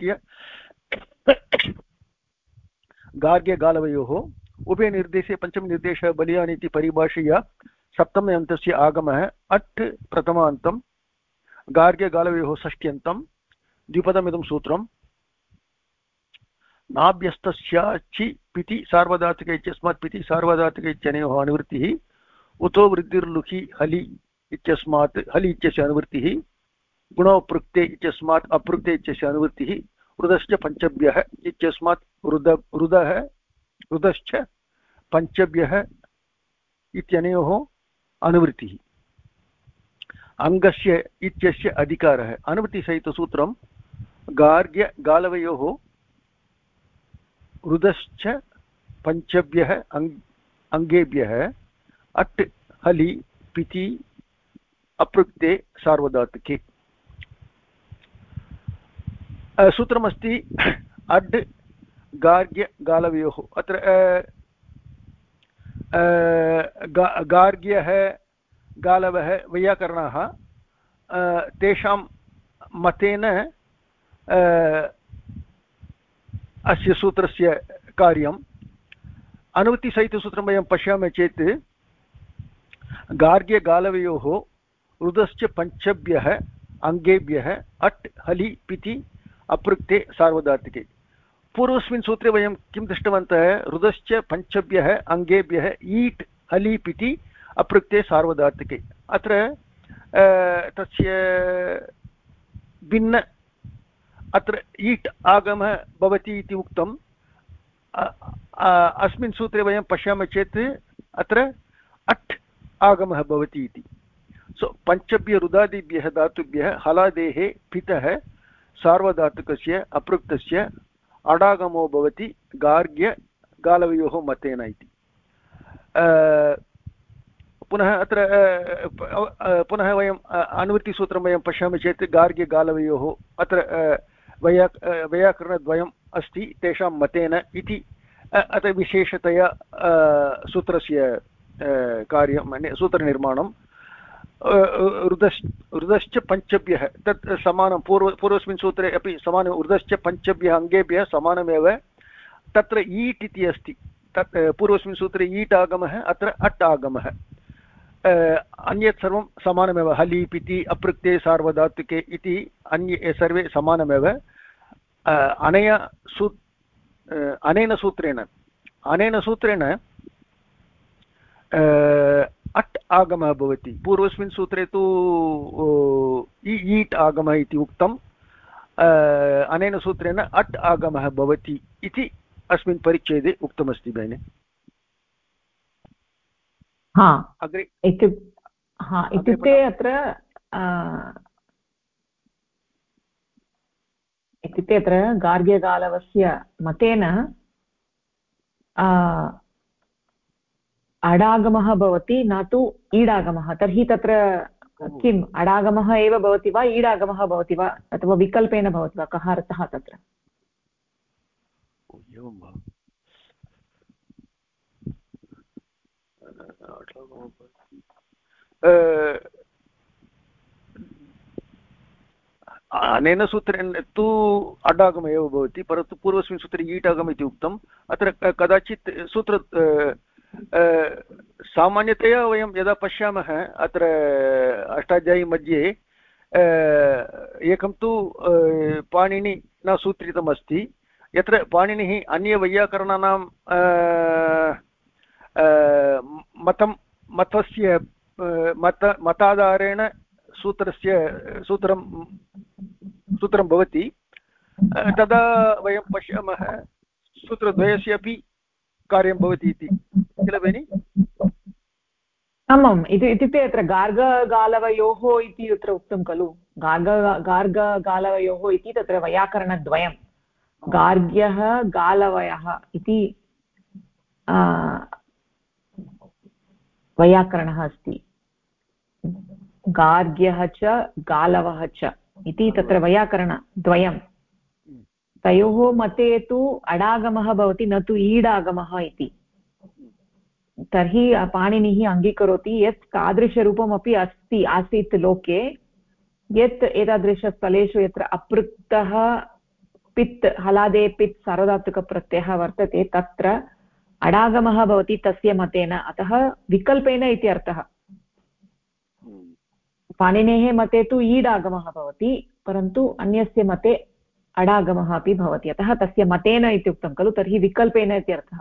गार्ग्य गालवयोः उभे निर्देशे पञ्चमनिर्देशः बलियान् इति परिभाषया सप्तमे अन्तस्य आगमः अट् प्रथमान्तं गार्ग्य गालवयोः षष्ट्यन्तं द्विपदमिदं सूत्रम् नाभ्यस्तस्याचि पिति सार्वधातुक इत्यस्मात् पिति सार्वधातुक इत्यनयोः अनुवृत्तिः उतो वृद्धिर्लुकि हलि इत्यस्मात् हलि इत्यस्य अनुवृत्तिः गुणोपृक्ते इत्यस्मात् अपृक्ते इत्यस्य अनुवृत्तिः रुदश्च पञ्चभ्यः इत्यस्मात् रुदश्च पञ्चभ्यः इत्यनयोः अनुवृत्तिः अङ्गस्य इत्यस्य अधिकारः। अनुवृत्तिसहितसूत्रं गार्ग्य गालवयोः रुदश्च पञ्चभ्यः अङ्गेभ्यः अट् हलि पिति अपृक्ते सार्वधातुके। सूत्रमस्ति अड् गार्ग्य गालवयोः। अत्र गार्ग्यः गालवः वैयाकरणाः तेषां मतेन अस्य सूत्रस्य कार्यम्। अनुवृत्तिसहितसूत्रं वयं पश्यामः चेत् गार्ग्य गालवयोः रुदश्च पञ्चभ्यः अङ्गेभ्यः अट् हलि पिति अपृक्ते सार्वधातुके। पूर्वस्मिन् सूत्रे वयं किं दृष्टवन्तः? रुदश्च पञ्चभ्यः अङ्गेभ्यः ईट् हलि पिति अपृक्ते सार्वधातुके। अत्र तस्य भिन्न अत्र ईट् आगमः भवति इति उक्तम्। अस्मिन् सूत्रे वयं पश्यामः चेत् अत्र अट् आगमः भवति इति। सो पञ्चभ्य रुदादिभ्यः धातुभ्यः हलादेः पितः सार्वधातुकस्य अपृक्तस्य अडागमो भवति गार्ग्य गालवयोः मतेन इति। पुनः अत्र पुनः वयं अनुवृत्तिसूत्रं वयं पश्यामः चेत् गार्ग्य गालवयोः अत्र वैयाकरणद्वयम् अस्ति तेषां मतेन इति। अत्र विशेषतया सूत्रस्य कार्यं सूत्रनिर्माणं रुदश्च पञ्चभ्यः तत् समानं पूर्वस्मिन् सूत्रे अपि समानं रुदश्च पञ्चभ्यः अङ्गेभ्यः समानमेव। तत्र ईट् इति अस्ति, तत् पूर्वस्मिन् सूत्रे ईट् आगमः अत्र अट् आगमः। अन्यत् सर्वं समानमेव, हलि पिति अपृक्ते सार्वधातुके इति अन्ये सर्वे समानमेव। अनेन सूत्रेण अट् आगमः भवति। पूर्वस्मिन् सूत्रे तु ईट् आगमः इति उक्तम्, अनेन सूत्रेण अट् आगमः भवति इति अस्मिन् परिच्छेदे उक्तमस्ति भगिनि। अग्रे इत्युक्ते अत्र गार्ग्यगालवस्य मतेन अडागमः भवति, न तु ईडागमः। तर्हि तत्र किम् अडागमः एव भवति वा ईडागमः भवति वा अथवा विकल्पेन भवति वा? कः अर्थः तत्र? अनेन सूत्रेण तु अडागम एव भवति, परन्तु पूर्वस्मिन् सूत्रे ईटागम इति उक्तम्। अत्र कदाचित् सूत्र सामान्यतया वयं यदा पश्यामः अत्र अष्टाध्यायी मध्ये एकं तु पाणिनि न सूत्रितमस्ति, यत्र पाणिनिः अन्यवैयाकरणानां मतस्य मताधारेण सूत्रं भवति, तदा वयं पश्यामः सूत्रद्वयस्य अपि कार्यं भवति इति, किल भगिनि? आमाम्, इत्युक्ते अत्र गार्गगालवयोः इति तत्र उक्तं खलु, गार्गगालवयोः इति तत्र वैयाकरणद्वयं, गार्ग्यः गालवयः इति वैयाकरणः अस्ति, गार्ग्यः च गालवः च इति तत्र वैयाकरणद्वयं। तयोः मते तु अडागमः भवति, न तु ईडागमः इति। तर्हि पाणिनिः अङ्गीकरोति यत् तादृशरूपमपि आसीत् लोके, यत् एतादृशस्थलेषु यत्र अपृक्तः पित् हलादे पित् सार्वधातुकप्रत्ययः वर्तते तत्र अडागमः भवति तस्य मतेन, अतः विकल्पेन इति अर्थः। पाणिनेः मते तु ईडागमः भवति, परन्तु अन्यस्य मते अडागमः अपि भवति, अतः तस्य मतेन इति उक्तं खलु, तर्हि विकल्पेन इति अर्थः।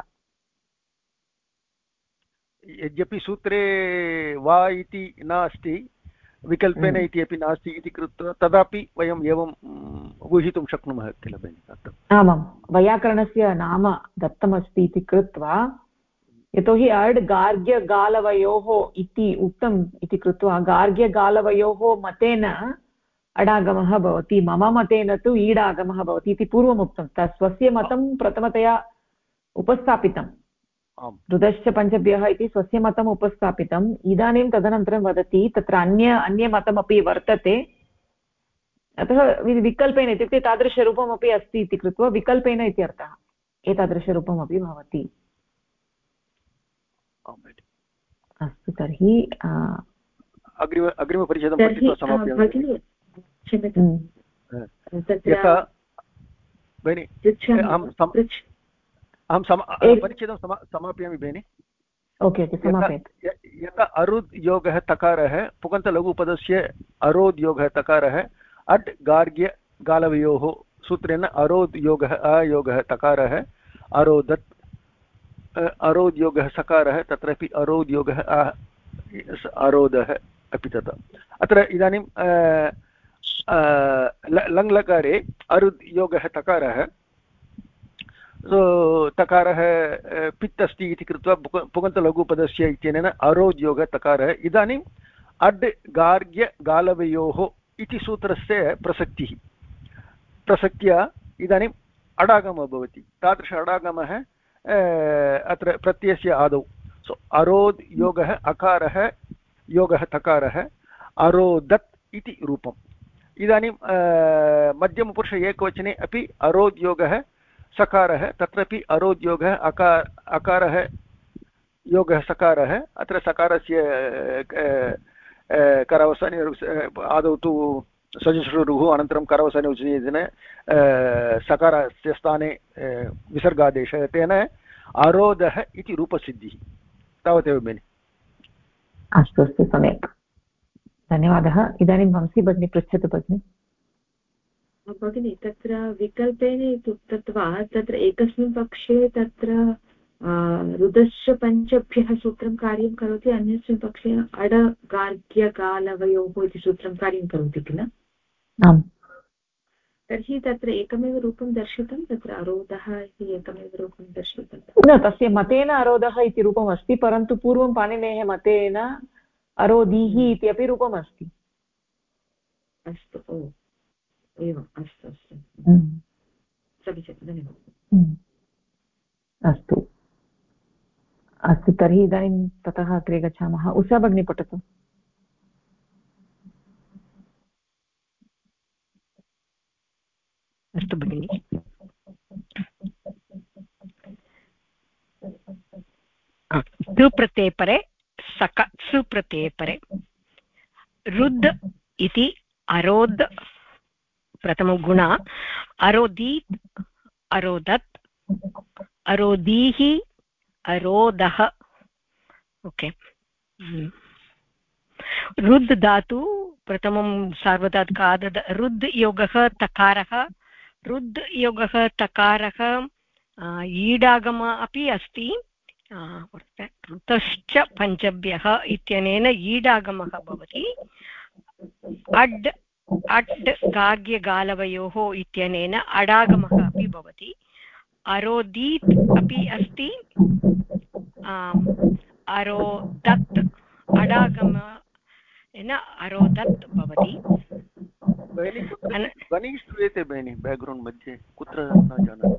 यद्यपि सूत्रे वा इति नास्ति, विकल्पेन इति अपि नास्ति इति कृत्वा तदापि वयम् एवम् ऊहितुं शक्नुमः किल भगिनि? आमां, वैयाकरणस्य नाम दत्तमस्ति इति कृत्वा, यतोहि अड् गार्ग्यगालवयोः इति उक्तम् इति कृत्वा गार्ग्यगालवयोः मतेन अडागमः भवति, मम मतेन तु ईडागमः भवति इति पूर्वम् उक्तं। स्वस्य मतं प्रथमतया उपस्थापितं, रुदश्च पञ्चभ्यः इति स्वस्य मतम् उपस्थापितम्। इदानीं तदनन्तरं वदति तत्र अन्यमतमपि वर्तते, अतः विकल्पेन इत्युक्ते तादृशरूपमपि अस्ति इति कृत्वा विकल्पेन इति अर्थः, एतादृशरूपमपि भवति। अस्तु, तर्हि अग्रिमपरिच्छेदं पठित्वा समापयामि। अहं परिच्छेदं समापयामि भगिनि। ओके, समापयतु। यथा अरुद् योगः तकारः, पुगन्तलघुपदस्य अरोद् योगः तकारः, अट् गार्ग्य गालवयोः सूत्रेण अरोद् योगः अयोगः तकारः, अरोदत् अरोद् योगः सकारः, तत्रापि अरोद् योगः अरोदः अपि तथा। अत्र इदानीं लङ्लकारे अरुद् योगः तकारः, तकारः पित् अस्ति इति कृत्वा पुगन्तलघुपदस्य इत्यनेन अरोद् योगः तकारः। इदानीम् अड् गार्ग्य गालवयोः इति सूत्रस्य प्रसक्त्या इदानीम् अडागमः भवति। तादृश अडागमः अत्र प्रत्ययस्य आदौ, सो अरोद् योगः अकारः योगः तकारः, अरोदत् इति रूपम्। इदानीं मध्यमपुरुष एकवचने अपि अरोद् योगः सकारः, तत्रापि अरोद् योगः अकारः योगः सकारः। अत्र सकारस्य करवसाने आदौ तु सजश्रुरुः, अनन्तरं करवसाने उच्यतेन सकारस्य स्थाने विसर्गादेशः, तेन अरोदः इति रूपसिद्धिः। तावदेव भगिनि। अस्तु अस्तु, सम्यक्, धन्यवादः। इदानीं वंशी भगिनी पृच्छतु भगिनि। भगिनि, तत्र विकल्पेन इति उक्तत्वात् तत्र एकस्मिन् पक्षे तत्र रुदश्च पञ्चभ्यः सूत्रं कार्यं करोति, अन्यस्मिन् पक्षे अड गार्ग्यगालवयोः इति सूत्रं कार्यं करोति किल? आम्। तर्हि तत्र एकमेव रूपं दर्शितं, तत्र अरोधः इति एकमेव रूपं दर्शितं। न, तस्य मतेन अरोधः इति रूपम् अस्ति, परन्तु पूर्वं पाणिनेः मतेन अरोधीः इति अपि रूपम् अस्ति। अस्तु, ओ एवम्, अस्तु अस्तु, समीचीनं, धन्यवादः। अस्तु अस्तु, तर्हि इदानीं ततः अग्रे गच्छामः। उषा भगिनी पठतु। अस्तु भगिनि। सुप्रत्यये परे सुप्रत्यये परे रुद् इति अरोद् प्रथमं गुण अरोदीत् अरोदत् अरोदीः अरोदः ओके रुद् धातु प्रथमं सार्वधातुक आदद रुद् योगः तकारः रुद् योगः तकारः ईडागम अपि अस्ति ऋतश्च पञ्चभ्यः इत्यनेन ईडागमः भवति अड् अट् गार्ग्यगालवयोः इत्यनेन अडागमः अपि भवति अरोदीत् अपि अस्ति अरोदत् अडागमेन अरोदत् भवति ध्वनिः श्रूयते भगिनि बेक्ग्रौण्ड् मध्ये कुत्र न जानामि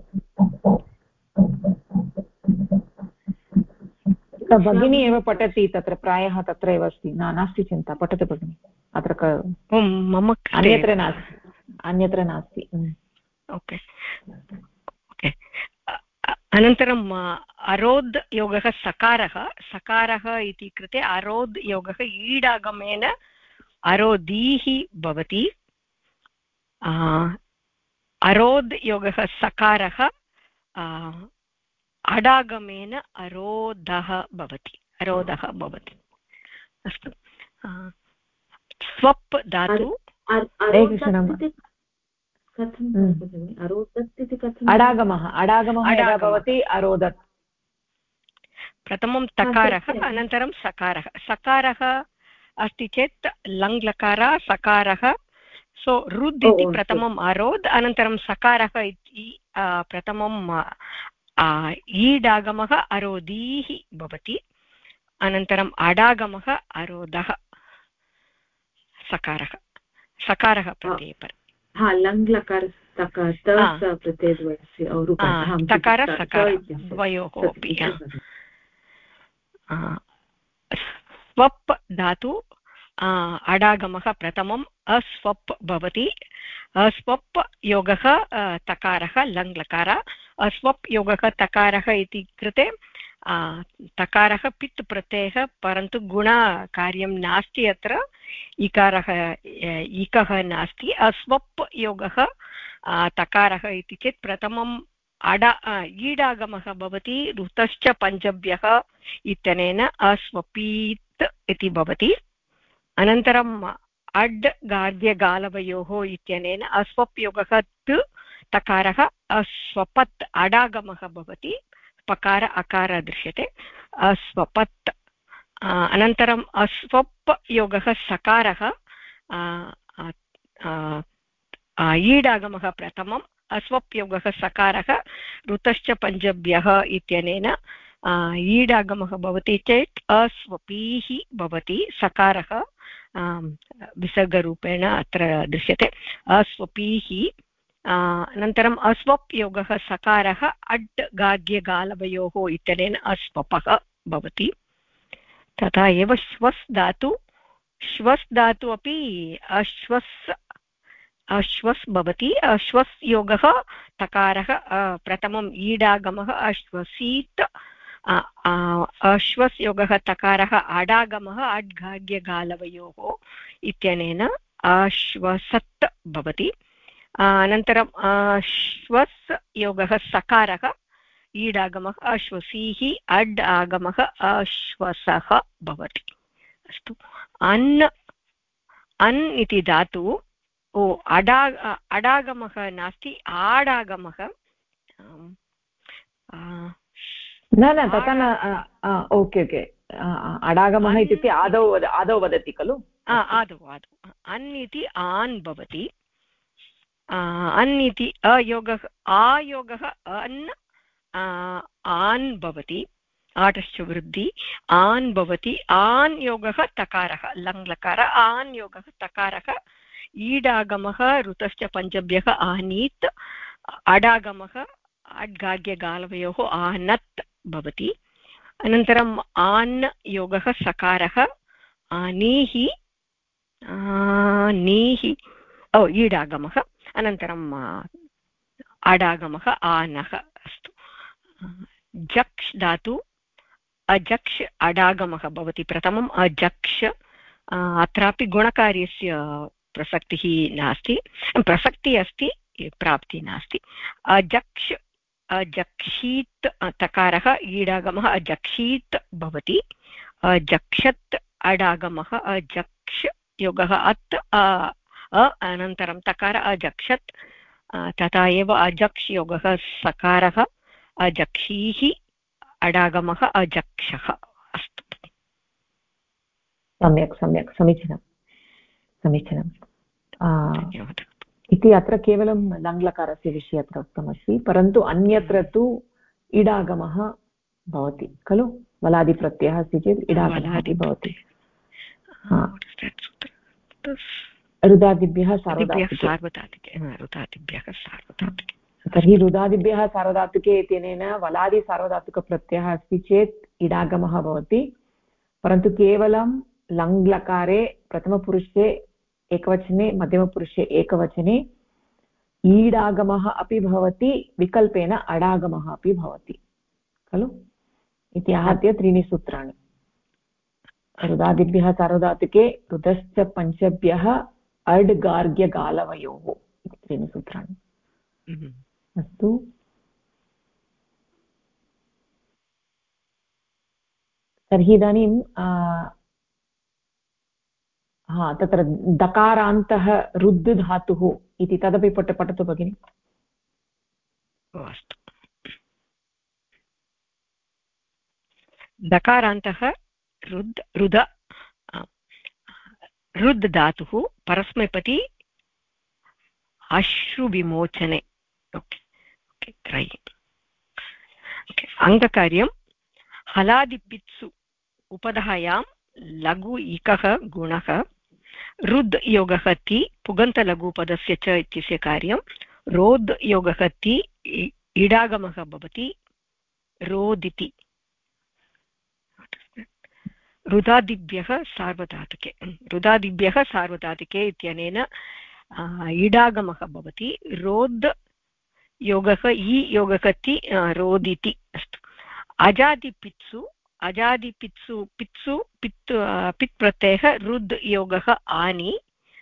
भगिनी एव पठति तत्र प्रायः तत्र एव अस्ति नास्ति चिन्ता पठतु भगिनि अत्र मम अन्यत्र नास्ति ओके ओके अनन्तरम् अरोद् योगः सकारः सकारः इति कृते अरोद् योगः ईडागमेन अरोदीः भवति अरोद् योगः सकारः अडागमेन अरोधः भवति अस्तु स्वप् धातु अडागमः यदा भवति अरोदत् प्रथमं तकारः अनन्तरं सकारः सकारः अस्ति चेत् लङ् लकार सकारः सो रुद् इति प्रथमम् अरोद् अनन्तरं सकारः इति प्रथमं ईडागमः अरोदीः भवति अनन्तरम् अडागमः अरोधः सकारः प्रत्यये लङ् लकार तकार द्वयोः अपि स्वप् धातु अडागमः प्रथमम् अस्वप् भवति अस्वप् योगः तकारः लङ् लकार अस्वप् योगः तकारः इति कृते तकारः पित् प्रत्ययः परन्तु गुणकार्यं नास्ति अत्र इकारः इकः नास्ति अस्वप् योगः तकारः इति चेत् प्रथमम् ईडागमः भवति ऋतश्च पञ्चभ्यः इत्यनेन अस्वपीत् इति भवति अनन्तरम् अड् गार्ग्यगालवयोः इत्यनेन अस्वप् योगः तकारः अस्वपत् अडागमः भवति पकार अकार दृश्यते अस्वपत् अनन्तरम् अस्वप् योगः सकारः ईडागमः प्रथमम् अस्वप् योगः सकारः ऋतश्च पञ्चभ्यः इत्यनेन ईडागमः भवति चेत् अस्वपीः भवति सकारः विसर्गरूपेण अत्र दृश्यते अस्वपीः अनन्तरम् अस्वप् योगः सकारः अड् गार्ग्यगालवयोः इत्यनेन अस्वपः भवति तथा एव श्वस् धातु अपि अश्वस् भवति अश्वस् योगः तकारः प्रथमम् ईडागमः अश्वसीत् अश्वस् योगः तकारः अडागमः अड् गार्ग्यगालवयोः इत्यनेन अश्वसत् भवति अनन्तरम् अश्वस् योगः सकारः ईडागमः अश्वसीः अड् आगमः अश्वसः भवति अस्तु अन् इति धातु अडागमः नास्ति आडागमः न तथा न ओके अडागमः इत्युक्ते आदौ वदति खलु आदौ अन् इति आन् भवति अन् इति अयोगः आयोगः अन् आन् भवति आटश्च वृद्धि आन् भवति आन् योगः तकारः लङ् लकार आन् योगः तकारः ईडागमः ऋतश्च पञ्चभ्यः आनीत् अडागमः अड्गाग्यगालवयोः आनत् भवति अनन्तरम् आन् योगः सकारः आनीः ईडागमः अनन्तरम् अडागमः आनः अस्तु जक्ष् धातु अजक्ष् अडागमः भवति प्रथमम् अजक्ष् अत्रापि गुणकार्यस्य प्रसक्तिः नास्ति प्रसक्तिः अस्ति प्राप्तिः नास्ति अजक्षीत् तकारः ईडागमः अजक्षीत् भवति अजक्षत् अडागमः अजक्ष योगः अत् अनन्तरं तकार अजक्षत् तथा एव अजक्ष योगः सकारः अजक्षीः अडागमः अजक्षः अस्तु सम्यक् सम्यक् समीचीनं समीचीनं इति अत्र केवलं लङ्लकारस्य विषये अत्र उक्तमस्ति परन्तु अन्यत्र तु इडागमः भवति खलु वलादिप्रत्ययः अस्ति चेत् इडागमः अपि भवति रुदादिभ्यः सार्वधातुके तर्हि रुदादिभ्यः सार्वधातुके इत्यनेन वलादि सार्वधातुकप्रत्ययः अस्ति चेत् इडागमः भवति परन्तु केवलं लङ्लकारे प्रथमपुरुषे एकवचने मध्यमपुरुषे एकवचने ईडागमः अपि भवति विकल्पेन अडागमः अपि भवति खलु इति आहत्य त्रीणि सूत्राणि रुदादिभ्यः सार्वधातुके रुदश्च पञ्चभ्यः अड् गार्ग्य गालवयोः इति त्रीणि सूत्राणि अस्तु तर्हि इदानीं तत्र दकारान्तः रुद् धातुः इति तदपि पठतु भगिनि अस्तु दकारान्तः रुद् धातुः परस्मैपदी अश्रुविमोचने अङ्गकार्यं हलादिपित्सु उपधायां लघु इकः गुणः रुद् योगः ति पुगन्तलघुपदस्य च इत्यस्य कार्यं रोद् योगः ति इडागमः भवति रोदिति रुदादिभ्यः सार्वधातुके इत्यनेन इडागमः भवति रोद् योगः इ योगः ति रोदिति अस्तु अजादिपित्सु पित् प्रत्ययः रुद् योगः आनि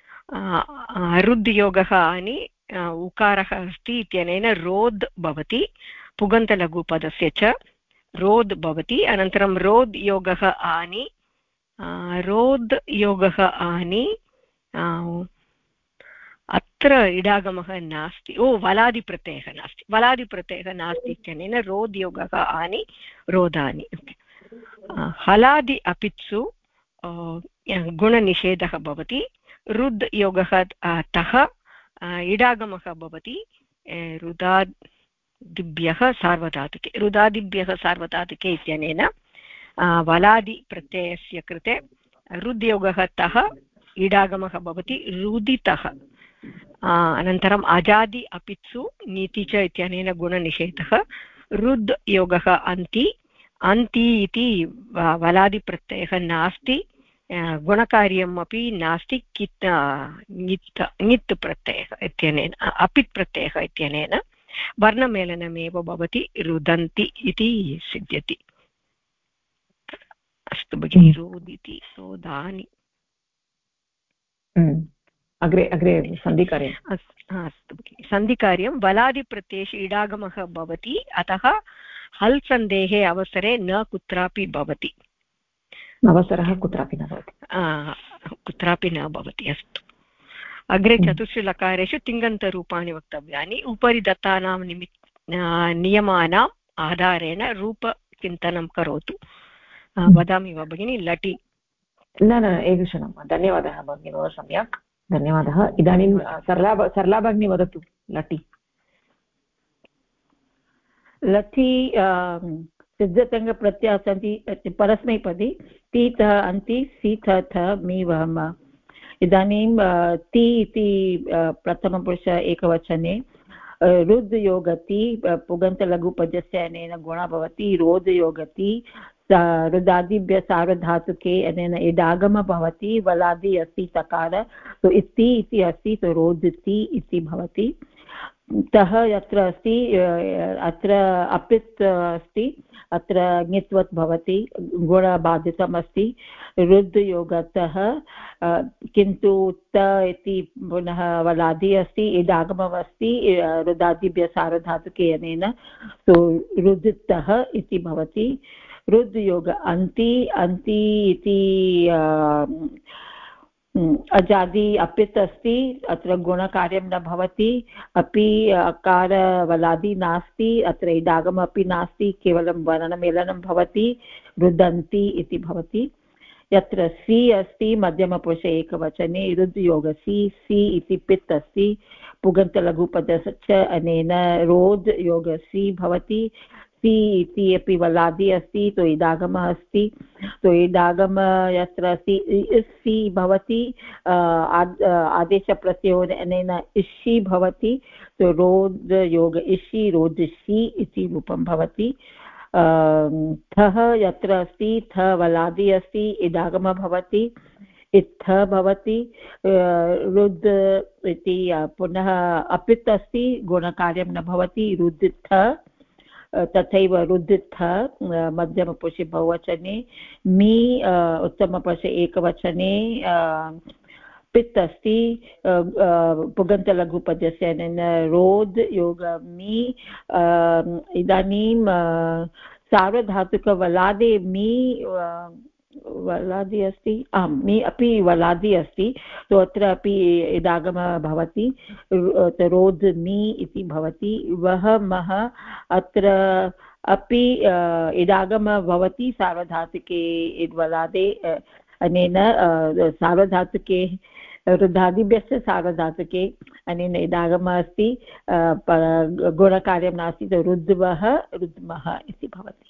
उकारः अस्ति इत्यनेन रोद् भवति पुगन्तलघुपदस्य च रोद् भवति अनन्तरं रोद् योगः आनि अत्र इडागमः नास्ति वलादिप्रत्ययः नास्ति इत्यनेन रोद् योगः आनि रोदानि हलादि अपित्सु गुणनिषेधः भवति रुद् योगः तः इडागमः भवति रुदादिभ्यः सार्वधातुके इत्यनेन वलादिप्रत्ययस्य कृते रुद् योगः तः इडागमः भवति रुदितः अनन्तरम् अजादि अपित्सु नीति च इत्यनेन गुणनिषेधः रुद् योगः अन्ति इति वलादिप्रत्ययः नास्ति गुणकार्यम् अपि नास्ति ङित् प्रत्ययः इत्यनेन अपित् प्रत्ययः इत्यनेन वर्णमेलनमेव भवति रुदन्ति इति सिद्ध्यति अस्तु भगिनि रोदिति रोदानि अग्रे सन्धिकार्यम् अस्तु भगिनि सन्धिकार्यं वलादिप्रत्ययेषु इडागमः भवति अतः हल् सन्धेः अवसरे न कुत्रापि भवति अवसरः कुत्रापि न भवति अस्तु अग्रे चतुर्षु लकारेषु तिङन्तरूपाणि वक्तव्यानि उपरि दत्तानां नियमानाम् आधारेण रूपचिन्तनं करोतु वदामि वा भगिनि लटि न एकक्षणं धन्यवादः भगिनि बहु सम्यक् धन्यवादः इदानीं सरला भगिनी वदतु लटि सिद्धतङ्गप्रत्ययाः सन्ति परस्मैपदी तीतः अन्ति सीतः मी वहम इदानीं ति इति प्रथमपुरुष एकवचने रुद् योगति पुगन्तलघुपदस्य अनेन गुणः भवति रोद् योगति रुदादिभ्यः सार्वधातुके अनेन इडागमः भवति वलादि अस्ति तकार तो इति अस्ति तो रोदिति इति भवति तः यत्र अस्ति अत्र अपित् अस्ति, अत्र ङित्वत् भवति, गुणबाधितम् अस्ति रुद् योगतः, किन्तु त इति पुनः वलादि अस्ति, इडागममस्ति रुदादिभ्यः सार्वधातुके अनेन, सो रुदितः इति भवति। रुद् योग अन्ति, अन्ति इति अजादि अपित् अस्ति, अत्र गुणकार्यं न भवति, अपि अकार वलादि नास्ति, अत्र इडागम अपि नास्ति, केवलं वर्णमेलनं भवति, रुदन्ति इति भवति। यत्र सि अस्ति मध्यमपुरुषे एकवचने रुद् योग सि इति पित् अस्ति, पुगन्तलघुपदश्च अनेन रोद् योग सि भवति। सि इति अपि वलादि अस्ति, तो इडागमः अस्ति, तो इडागम यत्र अस्ति इस्सि भवति, आदेशप्रत्ययो अनेन इष्षि भवति, तो रोद् योग इष्षि रोदिष्षि इति रूपं भवति। थः यत्र अस्ति थ वलादि अस्ति, इडागमः भवति, इत्थ भवति। रुद् इति पुनः अपित् अस्ति, गुणकार्यं न भवति, रुद्ध तथैव रुद्ध मध्यमपुरुषे बहुवचने, मी उत्तमपुरुषे एकवचने पित् अस्ति, पुगन्तलघुपदस्य अनेन रोद् योग मी। इदानीं सार्वधातुकवलादे मी वलादि अस्ति, आम् मी अपि वलादि अस्ति, तो अत्र अपि इडागमः भवति, रोद् मी इति भवति। वह मह अत्र अपि इडागमः भवति सार्वधातुके इड्वलादे अनेन, सार्वधातुके रुधादिभ्यश्च सार्वधातुके अनेन इडागमः अस्ति, गुणकार्यं नास्ति, तो रुद्वः रुद्मः इति भवति।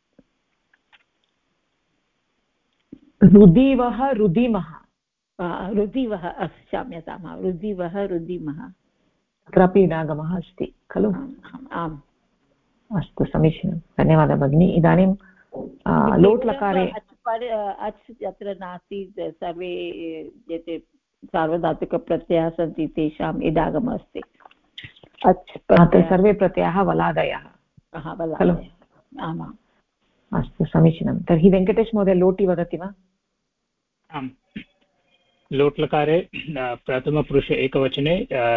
रुदिवः रुदिमः, रुदिवः क्षम्यतां, रुदिवः रुदिमः, अत्रापि इडागमः अस्ति खलु? आम्, अस्तु, समीचीनं, धन्यवादः भगिनी। इदानीं लोट् लकारे अच् यत्र नास्ति, सर्वे यत् सार्वधातुकप्रत्ययाः सन्ति तेषाम् इडागमः अस्ति। अच् सर्वे प्रत्ययाः वलादयः खलु? आमाम्, अस्तु, समीचीनं। तर्हि वेङ्कटेश महोदय लोटि वदति वा? आम्, लोट् लकारे प्रथमपुरुषे एकवचने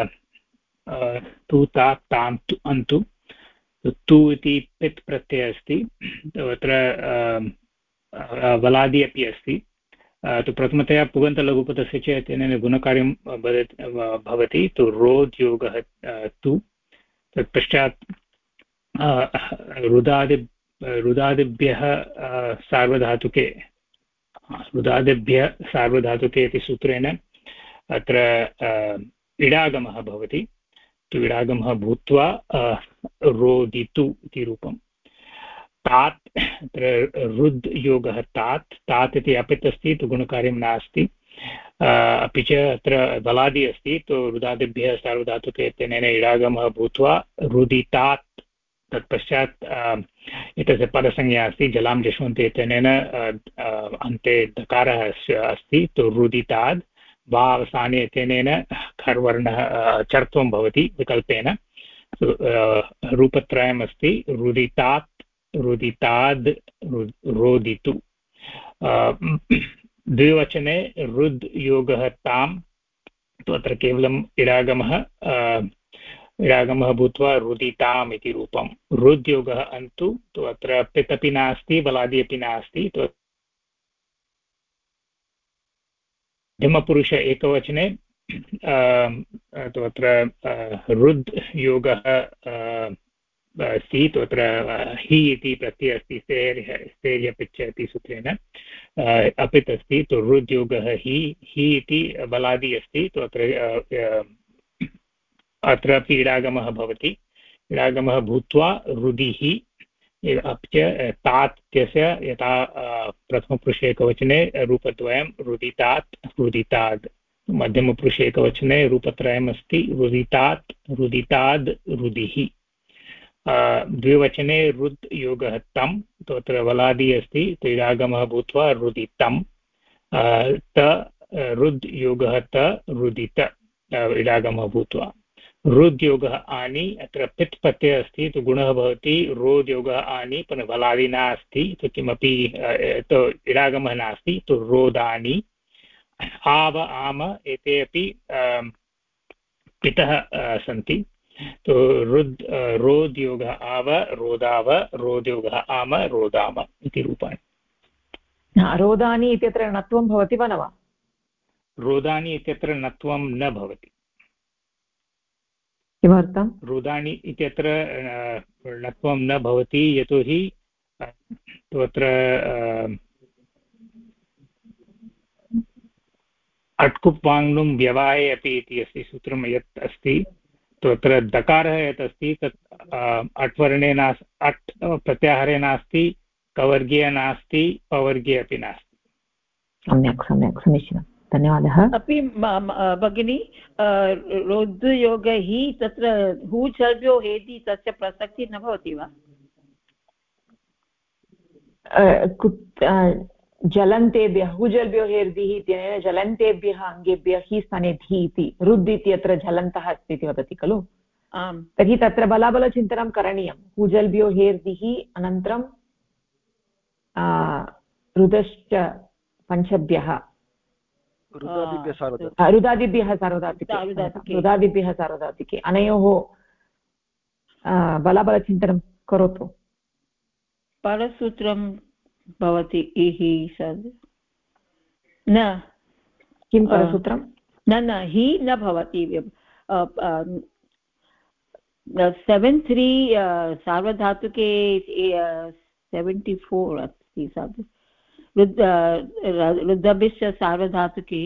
तु ता तां तु अन्तु, तु इति पित् प्रत्ययः अस्ति, तत्र वलादि अपि अस्ति, तु प्रथमतया पुगन्तलघुपदस्य चेत् तेन गुणकार्यं भवति, तु रोद् योगः तु, तत्पश्चात् रुदादिभ्यः सार्वधातुके इति सूत्रेण अत्र इडागमः भवति, तु इडागमः भूत्वा रोदितु इति रूपं। तात्, अत्र रुद् योगः तात् इति अपित् अस्ति, तु गुणकार्यं नास्ति, अपि च अत्र वलादि अस्ति, तु रुदादिभ्यः सार्वधातुके तेन इडागमः भूत्वा रुदितात्, तत्पश्चात् एतस्य पदसंज्ञा अस्ति, जलां जष्वन्ति इत्यनेन अन्ते दकारः अस्ति, तो रुदिताद्, वा अवसाने इत्यनेन खर्वर्णः चर्त्वं भवति विकल्पेन, रूपत्रयम् अस्ति, रुदितात् रुदिताद् रोदितु। द्विवचने रुद् योगः तां, तो अत्र केवलम् इडागमः भूत्वा रुदिताम् इति रूपं। रुद् योगः अन्तु, तो अत्र पित् अपि नास्ति, वलादि अपि नास्ति, तो मध्यमपुरुष एकवचने तो अत्र रुद् योगः अस्ति, तो अत्र हि इति प्रत्ययः अस्ति, स्थैर्यपिच्च इति सूत्रेण अपित् अस्ति, तो रुद् योगः हि इति वलादि अस्ति, तो अत्रापि इडागमः भवति, इडागमः भूत्वा रुदिः, अपि च तात् इत्यस्य यथा प्रथमपुरुषे एकवचने रूपद्वयं रुदितात् रुदिताद्, मध्यमपुरुषे एकवचने रूपत्रयम् अस्ति, रुदितात् रुदिताद् रुदिः। द्विवचने रुद् योगः तं, तो अत्र वलादि अस्ति, तो इडागमः भूत्वा रुदितं, त रुद् योगः त रुदित, इडागमः भूत्वा। रुद्योगः आनि अत्र पित् प्रत्ययः अस्ति तु गुणः भवति रोद्योगः आनि पुनः बलादि नास्ति तु किमपि इडागमः नास्ति तु रोदानि आव आम एते अपि पितः सन्ति तो रोद्योगः आव रोदाव रोद्योगः आम रोदाम इति रूपाणि रोदानि इत्यत्र णत्वं भवति वा न वा रोदानि इत्यत्र णत्वं न भवति किमर्थं रोदानि इत्यत्र णत्वं न भवति यतोहि तत्र अट्कुप् व्यवाये अपि इति अस्ति सूत्रं यत् अस्ति तत्र दकारः यत् अस्ति तत् अट्वर्णे अट् प्रत्याहारे नास्ति कवर्गे नास्ति पवर्गे अपि नास्ति सम्यक् सम्यक् समीचीनं धन्यवादः अपि भगिनी रोद्योग हि तत्र हू चल्भ्यो हेति तस्य प्रसक्तिः न भवति वा जलन्तेभ्यः हुजल्भ्यो हेर्दिः इत्यनेन जलन्तेभ्यः अङ्गेभ्यः हि स्थाने धी इति रुद् इत्यत्र जलन्तः अस्ति इति वदति खलु आम् तर्हि तत्र बलाबलचिन्तनं करणीयं हुजल्भ्यो हेर्दिः अनन्तरं रुदश्च पञ्चभ्यः रुदादिभ्यः सार्वधातिके अनयोः बलाबलचिन्तनं करोतु परसूत्रं भवति इहि सद् न किं परसूत्रं न हि न भवति 7-3 सार्वधातुके 74 अस्ति सद् रुद्धभिश्च सार्वधातुके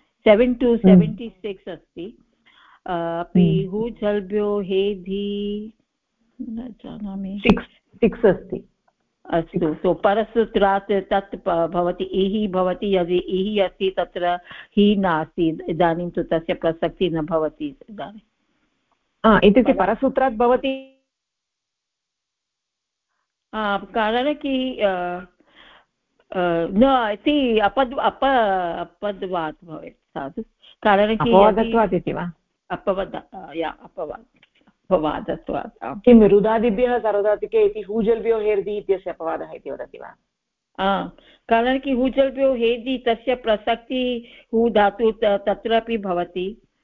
7-76 अस्ति अपि हु जल्भ्यो हेधि न जानामि 6 अस्ति अस्तु सो परसूत्रात् तत् भवति इहि भवति यदि इहि अस्ति तत्र हि नास्ति इदानीं तु तस्य प्रसक्तिः न भवति इदानीं इत्युक्ते परसूत्रात् भवति कारणं कि न इति अपद्वात् भवेत् साधु कारणं कि अपवादत्वात् इति वा अपवादत्वात् किं रुदादिभ्यः सार्वधातिके इति हूजल्भ्यो हेर्दि इत्यस्य अपवादः इति वदति वा कारणं कि हूजल्भ्यो हेदि तस्य प्रसक्तिः हू धातु तत्रापि भवति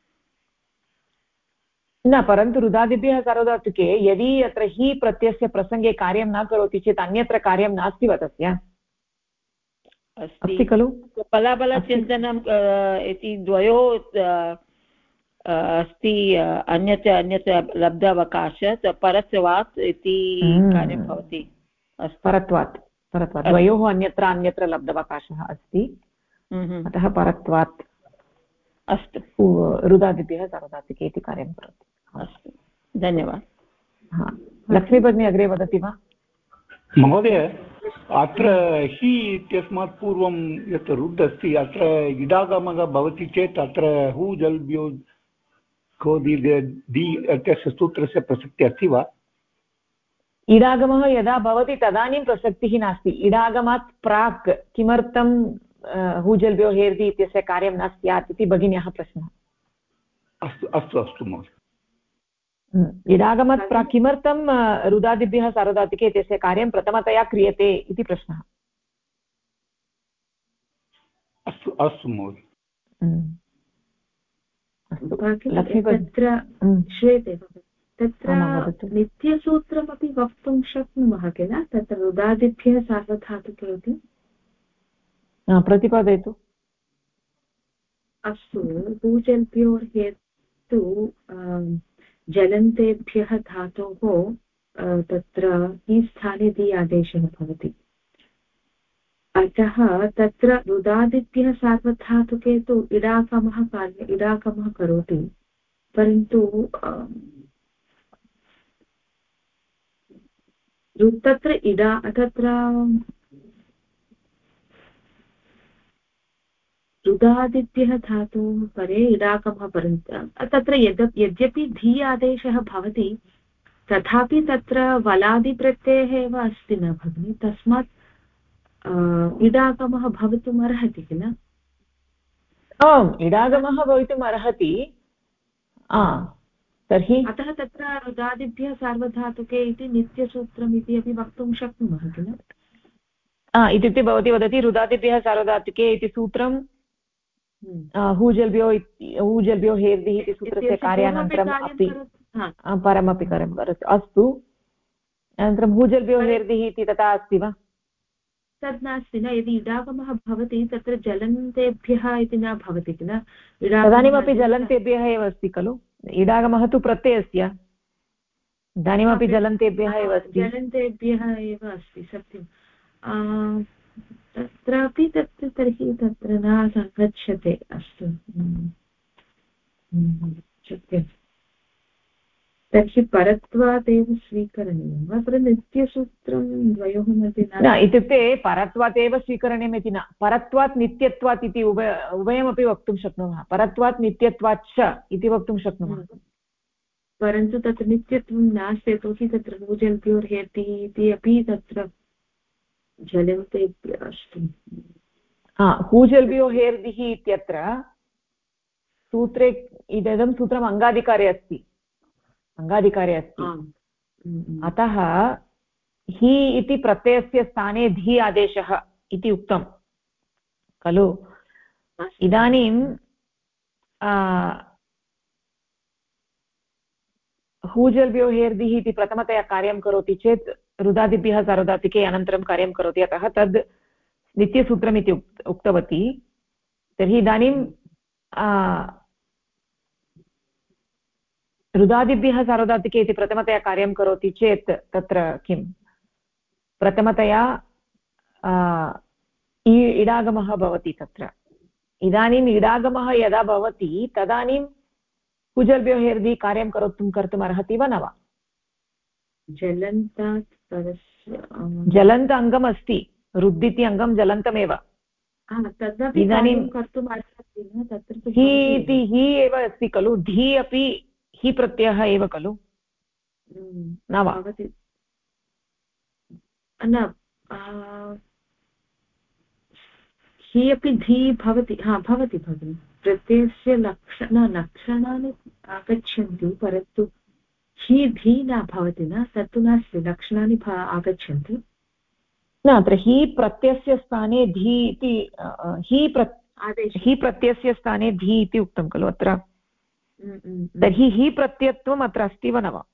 न परन्तु रुदादिभ्यः सार्वधातुके यदि अत्र हि प्रत्ययस्य प्रसङ्गे कार्यं न करोति चेत् अन्यत्र कार्यं नास्ति वा तस्य अस्ति खलु बलाबलचिन्तनं इति द्वयोः अस्ति अन्यत्र लब्धावकाशः परत्वात् इति कार्यं भवति परत्वात् द्वयोः अन्यत्र लब्धावकाशः अस्ति अतः परत्वात् अस्तु रुदादिभ्यः सार्वधातिके इति कार्यं करोति अस्तु धन्यवादः लक्ष्मी भगिनी अग्रे वदति वा महोदय अत्र हि इत्यस्मात् पूर्वं यत् रुद् अस्ति अत्र इडागमः भवति चेत् अत्र हू जल्भ्यो कोदि दि इत्यस्य सूत्रस्य प्रसक्तिः अस्ति वा इडागमः यदा भवति तदानीं प्रसक्तिः नास्ति इडागमात् प्राक् किमर्थं हूजल्भ्यो हेर्दि इत्यस्य कार्यं न स्यात् इति भगिन्याः प्रश्नः अस्तु अस्तु अस्तु महोदय इडागमात् प्राक् किमर्थं रुदादिभ्यः सार्वधातिके इत्यस्य कार्यं प्रथमतया क्रियते इति प्रश्नः अस्तु अस्तु महोदय तत्र श्रूयते तत्र नित्यसूत्रमपि वक्तुं शक्नुमः किल तत्र रुदादिभ्यः सार्वधातुके इति प्रतिपादयतु अस्तु हूजल्भ्यो हेतु जलन्तेभ्यः धातोः तत्र हि स्थाने दि आदेशः भवति अतः तत्र रुदादिभ्यः सार्वधातुके तु इडागमः करोति परन्तु तत्र रुदादिभ्यः धातोः परे इडागमः परन्तु तत्र यद्यपि धी आदेशः भवति तथापि तत्र वलादिप्रत्ययः एव अस्ति न भगिनि तस्मात् इडागमः भवितुम् अर्हति किल आम् इडागमः भवितुम् अर्हति तर्हि अतः तत्र रुदादिभ्यः सार्वधातुके इति नित्यसूत्रम् इति अपि वक्तुं शक्नुमः किल? इत्युक्ते भवती वदति रुदादिभ्यः सार्वधातुके इति सूत्रं हूजल्भ्यो हेर्दिः इति सूत्रस्य कार्यानन्तरम् अपि परमपि कार्यं करोतु। अस्तु, अनन्तरं हूजल्भ्यो हेर्दिः इति तथा अस्ति वा? तद् नास्ति न। यदि इडागमः भवति तत्र जलन्तेभ्यः इति न भवति किल? तदानीमपि जलन्तेभ्यः एव अस्ति खलु। इडागमः तु प्रत्ययस्य, इदानीमपि जलन्तेभ्यः एव अस्ति। जलन्तेभ्यः एव अस्ति, सत्यं। तत्रापि तत्र तर्हि तत्र न सङ्गच्छते। अस्तु, सत्यं। तर्हि परत्वात् एव स्वीकरणीयं वा? अत्र नित्यसूत्रं द्वयोः मध्ये न, इत्युक्ते परत्वात् एव स्वीकरणीयम् इति न, परत्वात् नित्यत्वात् इति उभयमपि वक्तुं शक्नुमः। परत्वात् नित्यत्वात् च इति वक्तुं शक्नुमः। परन्तु तत्र नित्यत्वं नास्ति, यतोहि तत्र हूजल्भ्योर्हेतिः इति अपि तत्र जलन्तेभ्यः अस्ति। हूजल्भ्यो हेर्दिः इत्यत्र सूत्रे इदं सूत्रम् अङ्गाधिकारे अस्ति, अतः हि इति प्रत्ययस्य स्थाने धी आदेशः इति उक्तं खलु। इदानीं हूजल्भ्यो हेर्दिः इति प्रथमतया कार्यं करोति चेत् रुदादिभ्यः सार्वधातुके अनन्तरं कार्यं करोति, अतः तद् नित्यसूत्रम् इति उक्तवती। तर्हि इदानीं रुदादिभ्यः सार्वधातुके इति प्रथमतया कार्यं करोति चेत् तत्र किं प्रथमतया इडागमः भवति तत्र। इदानीम् इडागमः यदा भवति तदानीं कुजल्भ्यो हेर्दि कार्यं कर्तुम् अर्हति वा न वा? जलन्त अङ्गम् अस्ति, रुद्दिति अङ्गं जलन्तमेव। इदानीं हि इति हि एव अस्ति खलु, धी अपि हि प्रत्ययः एव खलु न वा? हि अपि धी भवति, भवति भगिनि। प्रत्ययस्य लक्षणानि आगच्छन्ति, परन्तु हि धी न भवति न, तत्तु नास्ति, लक्षणानि आगच्छन्ति न। अत्र हि प्रत्ययस्य स्थाने धी इति हि प्रत्ययस्य स्थाने धी इति उक्तं खलु अत्र। तर्हि हि प्रत्ययत्वम् अत्र अस्ति वा न वा?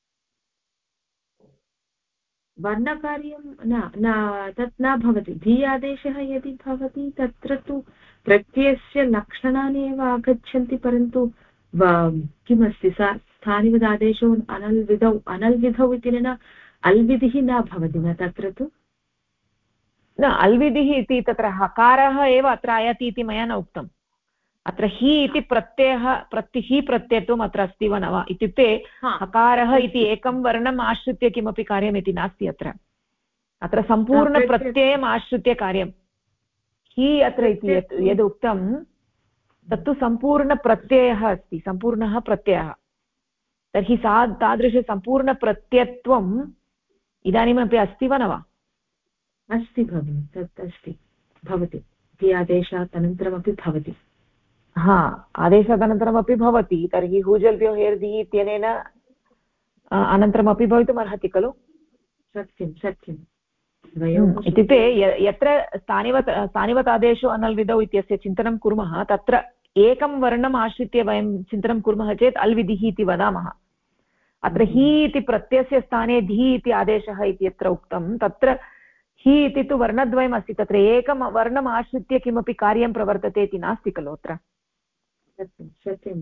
वर्णकार्यं न तत् न भवति। धी आदेशः यदि भवति तत्र तु प्रत्ययस्य लक्षणानि एव आगच्छन्ति, परन्तु किमस्ति स्थानिवदादेशो अनल्विधौ इति न, अल्विधिः न भवति न तत्र तु। न, अल्विधिः इति तत्र हकारः एव अत्र आयाति इति मया न उक्तम्। अत्र हि इति प्रत्ययः हि प्रत्ययत्वम् अत्र अस्ति वा न वा इत्युक्ते हकारः इति एकं वर्णम् आश्रित्य किमपि कार्यम् इति नास्ति। अत्र सम्पूर्णप्रत्ययम् आश्रित्य कार्यं। हि अत्र इति यद् उक्तं तत्तु सम्पूर्णप्रत्ययः अस्ति, सम्पूर्णः प्रत्ययः। तर्हि तादृशसम्पूर्णप्रत्ययत्वम् इदानीमपि अस्ति वा न वा? अस्ति भगिनि, तत् अस्ति, भवति। हि आदेशात् अनन्तरमपि भवति। आदेशादनन्तरमपि भवति। तर्हि हूजल्भ्यो हेर्दिः इत्यनेन अनन्तरमपि भवितुम् अर्हति खलु। सत्यं सत्यं। इत्युक्ते यत्र स्थानिवत् आदेशो अनल्विधौ इत्यस्य चिन्तनं कुर्मः, तत्र एकं वर्णम् आश्रित्य वयं चिन्तनं कुर्मः चेत् अल्विधिः इति वदामः। अत्र हि इति प्रत्ययस्य स्थाने धी इति आदेशः इति यत्र उक्तं, तत्र हि इति तु वर्णद्वयम् अस्ति, तत्र एकं वर्णम् आश्रित्य किमपि कार्यं प्रवर्तते इति नास्ति खलु अत्र। सत्यं।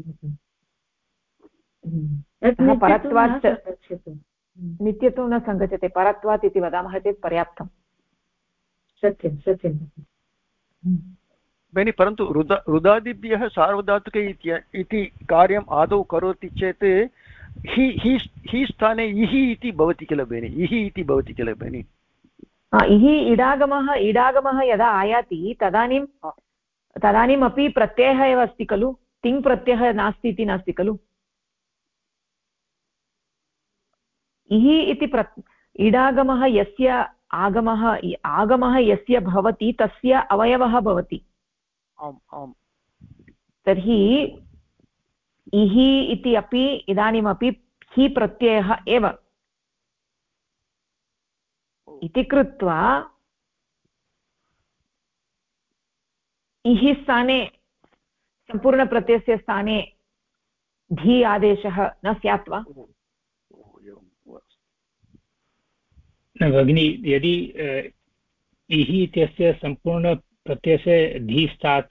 परत्वात् नित्यत्वं न सङ्गच्छते, परत्वात् इति वदामः चेत् पर्याप्तं। सत्यं सत्यं भगिनि, परन्तु रुदादिभ्यः सार्वधातुके इति कार्यम् आदौ करोति चेत् हि स्थाने इहि इति भवति किल भगिनि, इहि इति भवति किल भगिनि। इहि इडागमः यदा आयाति तदानीमपि प्रत्ययः एव अस्ति खलु, तिङ् प्रत्ययः नास्ति इति नास्ति खलु। इहि इति इडागमः यस्य आगमः यस्य भवति तस्य अवयवः भवति। तर्हि इहि इति अपि इदानीमपि हि प्रत्ययः एव इति कृत्वा इहि स्थाने सम्पूर्णप्रत्ययस्य स्थाने धी आदेशः न स्यात् वा? न भगिनी, यदि इहि इत्यस्य सम्पूर्णप्रत्ययस्य धी स्यात्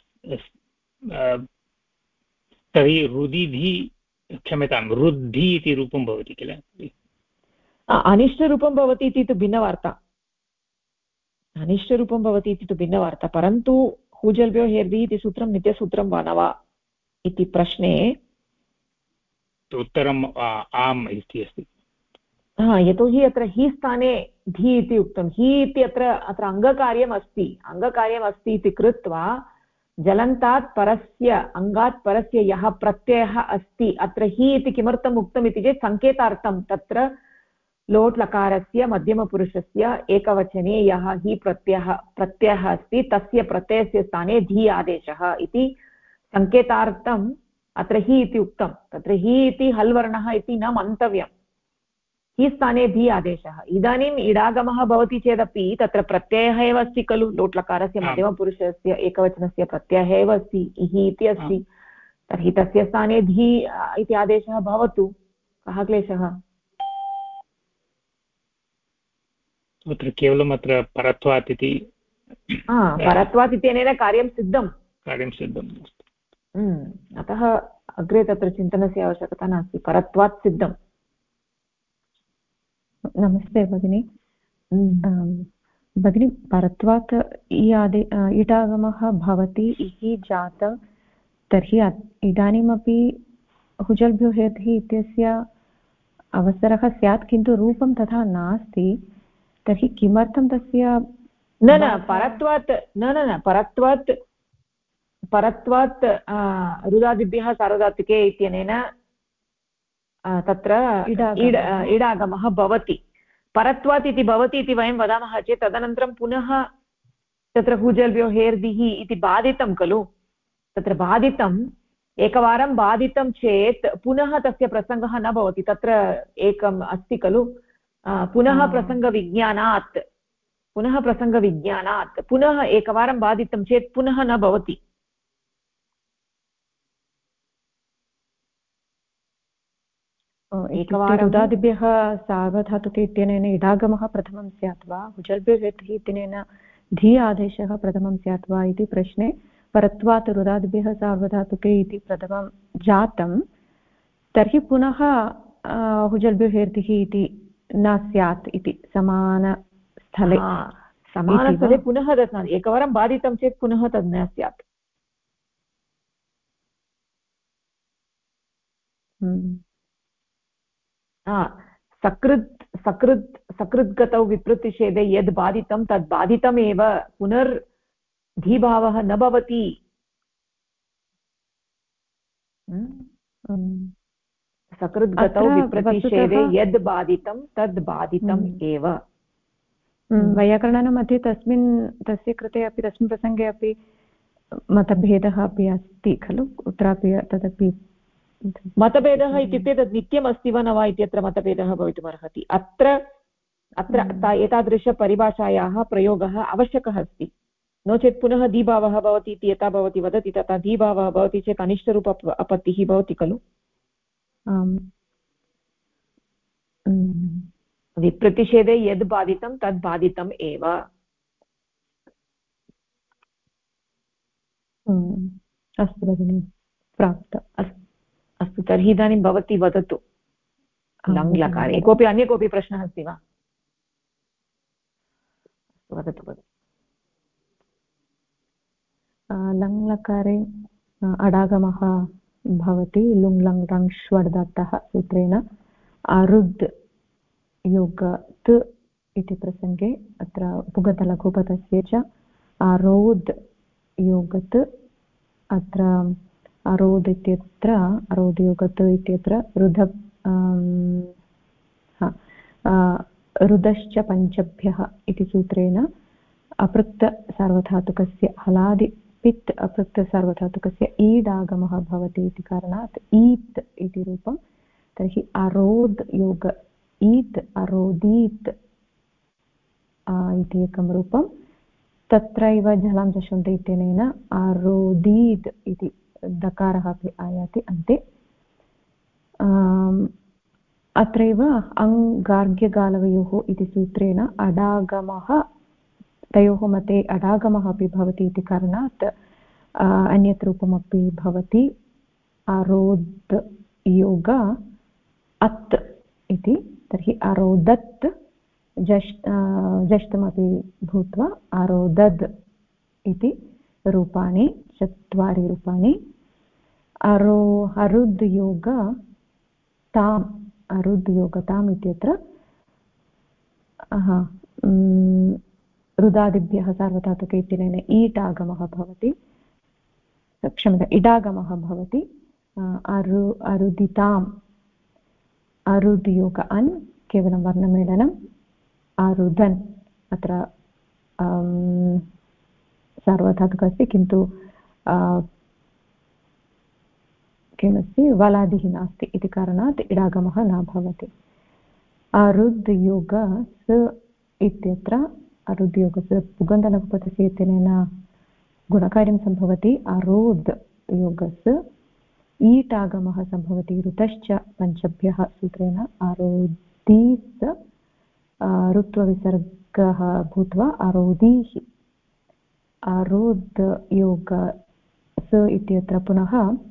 तर्हि रुदिधि, क्षम्यतां, रुद्धि इति रूपं भवति किल? अनिष्टरूपं भवति इति तु भिन्नवार्ता, अनिष्टरूपं भवति इति तु भिन्नवार्ता। परन्तु हूजल्भ्यो हेर्दि इति सूत्रं नित्यसूत्रं वा न वा इति प्रश्ने उत्तरम् आम् इति अस्ति। यतोहि अत्र हि स्थाने धी इति उक्तं, हि इति अत्र अङ्गकार्यम् अस्ति इति कृत्वा जलन्तात् परस्य अङ्गात् परस्य यः प्रत्ययः अस्ति, अत्र हि इति किमर्थम् उक्तम् इति चेत् सङ्केतार्थं तत्र लोट् लकारस्य मध्यमपुरुषस्य एकवचने यः हि प्रत्ययः अस्ति तस्य प्रत्ययस्य स्थाने धी आदेशः इति सङ्केतार्थम् अत्र हि इति उक्तं। तत्र हि इति हल् वर्णः इति न मन्तव्यम्, हि स्थाने धी आदेशः। इदानीम् इडागमः भवति चेदपि तत्र प्रत्ययः एव अस्ति खलु, लोट् लकारस्य मध्यमपुरुषस्य एकवचनस्य प्रत्ययः एव अस्ति, इहि इति अस्ति, तर्हि तस्य स्थाने धी इति आदेशः भवतु, कः क्लेशः? अत्र केवलम् अत्र परत्वात् इति, परत्वात् इत्यनेन कार्यं सिद्धम्। अतः अग्रे तत्र चिन्तनस्य आवश्यकता नास्ति, परत्वात् सिद्धम्। नमस्ते भगिनी। भगिनी, परत्वात् इडागमः भवति इति जात, तर्हि इदानीमपि हुजल्भ्यो हेर्हि इत्यस्य अवसरः स्यात्, किन्तु रूपं तथा नास्ति, तर्हि किमर्थं तस्य परत्वात् रुदादिभ्यः सार्वधातुके इत्यनेन तत्र इडागमः भवति। परत्वात् इति भवति इति वयं वदामः चेत् तदनन्तरं पुनः तत्र हूजल्भ्यो हेर्दिः इति बाधितं खलु, तत्र बाधितम् एकवारं बाधितं चेत् पुनः तस्य प्रसङ्गः न भवति। तत्र एकम् अस्ति खलु, पुनः प्रसङ्गविज्ञानात् पुनः एकवारं बाधितं चेत् पुनः न भवति। एकवारं रुदादिभ्यः सार्वधातुके इत्यनेन इडागमः प्रथमं स्यात् वा, हुजल्भ्यो हेर्हि इत्यनेन धी आदेशः प्रथमं स्यात् वा इति प्रश्ने परत्वात् रुदादिभ्यः सार्वधातुके इति प्रथमं जातं, तर्हि पुनः हुजल्भ्यो हेर्तिः इति न स्यात् इति समानस्थले पुनः तत् न, एकवारं बाधितं चेत् पुनः तद् न स्यात्। सकृद्गतौ विप्रतिषेधे यद् बाधितं तद् बाधितमेव, पुनर्धीभावः न भवति। सकृद्गतौ विप्रतिषेधे यद् बाधितं तद् बाधितम् एव। वैयाकरणानां मध्ये तस्य कृते अपि तस्मिन् प्रसङ्गे अपि मतभेदः अपि अस्ति खलु, कुत्रापि तदपि मतभेदः इत्युक्ते तद् नित्यमस्ति वा न वा इत्यत्र मतभेदः भवितुमर्हति। अत्र एतादृशपरिभाषायाः प्रयोगः आवश्यकः अस्ति, नो चेत् पुनः धीभावः भवति इति यथा भवती वदति तथा धीभावः भवति चेत् अनिष्टरूप अपत्तिः भवति खलु। विप्रतिषेधे यद् बाधितं तद् बाधितम् एव। अस्तु भगिनि, प्राप्त। अस्तु, तर्हि इदानीं भवती वदतु लङ्लकारे अन्य कोऽपि प्रश्नः अस्ति वा? वदतु वदतु। लङ्लकारे अडागमः भवति लुङ् लङ् रङ् श्वर्दत्तः सूत्रेण अरुद् योगत् इति प्रसङ्गे अत्र पुगतलघुपदस्य च अरोद् योगत्, अत्र अरोद् इत्यत्र अरोद् योगत् इत्यत्र रुदश्च पञ्चभ्यः इति सूत्रेण अपृक्तसार्वधातुकस्य हलादि पित् अपृक्तसार्वधातुकस्य ईडागमः भवति इति कारणात् ईत् इति रूपं तर्हि अरोद् योग ईत् अरोदीत् इति एकं रूपं तत्रैव जलं जषन्ति इत्यनेन अरोदीत् इति दकारः अपि आयाति अन्ते अत्रैव अङ्गार्ग्यगालवयोः इति सूत्रेण अडागमः तयोः मते अडागमः अपि भवति इति कारणात् अन्यत् रूपमपि भवति अरोद् योग अत् इति तर्हि अरोदत् जष्टमपि भूत्वा अरोदद् इति रूपाणि 4 रूपाणि अरुद्योग ताम् अरुद्योगताम् इत्यत्र रुदादिभ्यः सार्वधातुके इत्यनेन ईट् आगमः भवति क्षम्यताम् इडागमः भवति अरुदिताम् अरुद्योग अन् केवलं वर्णमेलनम् अरुदन् अत्र सार्वधातुकः अस्ति किन्तु किमस्ति वलादिः नास्ति इति कारणात् इडागमः न भवति अरुद्योग स इत्यत्र अरुद्योगस्य पुगन्धलघुपदस्य इत्यनेन गुणकार्यं सम्भवति अरोद् योगस्य ईटागमः सम्भवति ऋतश्च पञ्चभ्यः सूत्रेण अरोदीस् ऋत्वविसर्गः भूत्वा अरोदीः अरोद् योग स इत्यत्र पुनः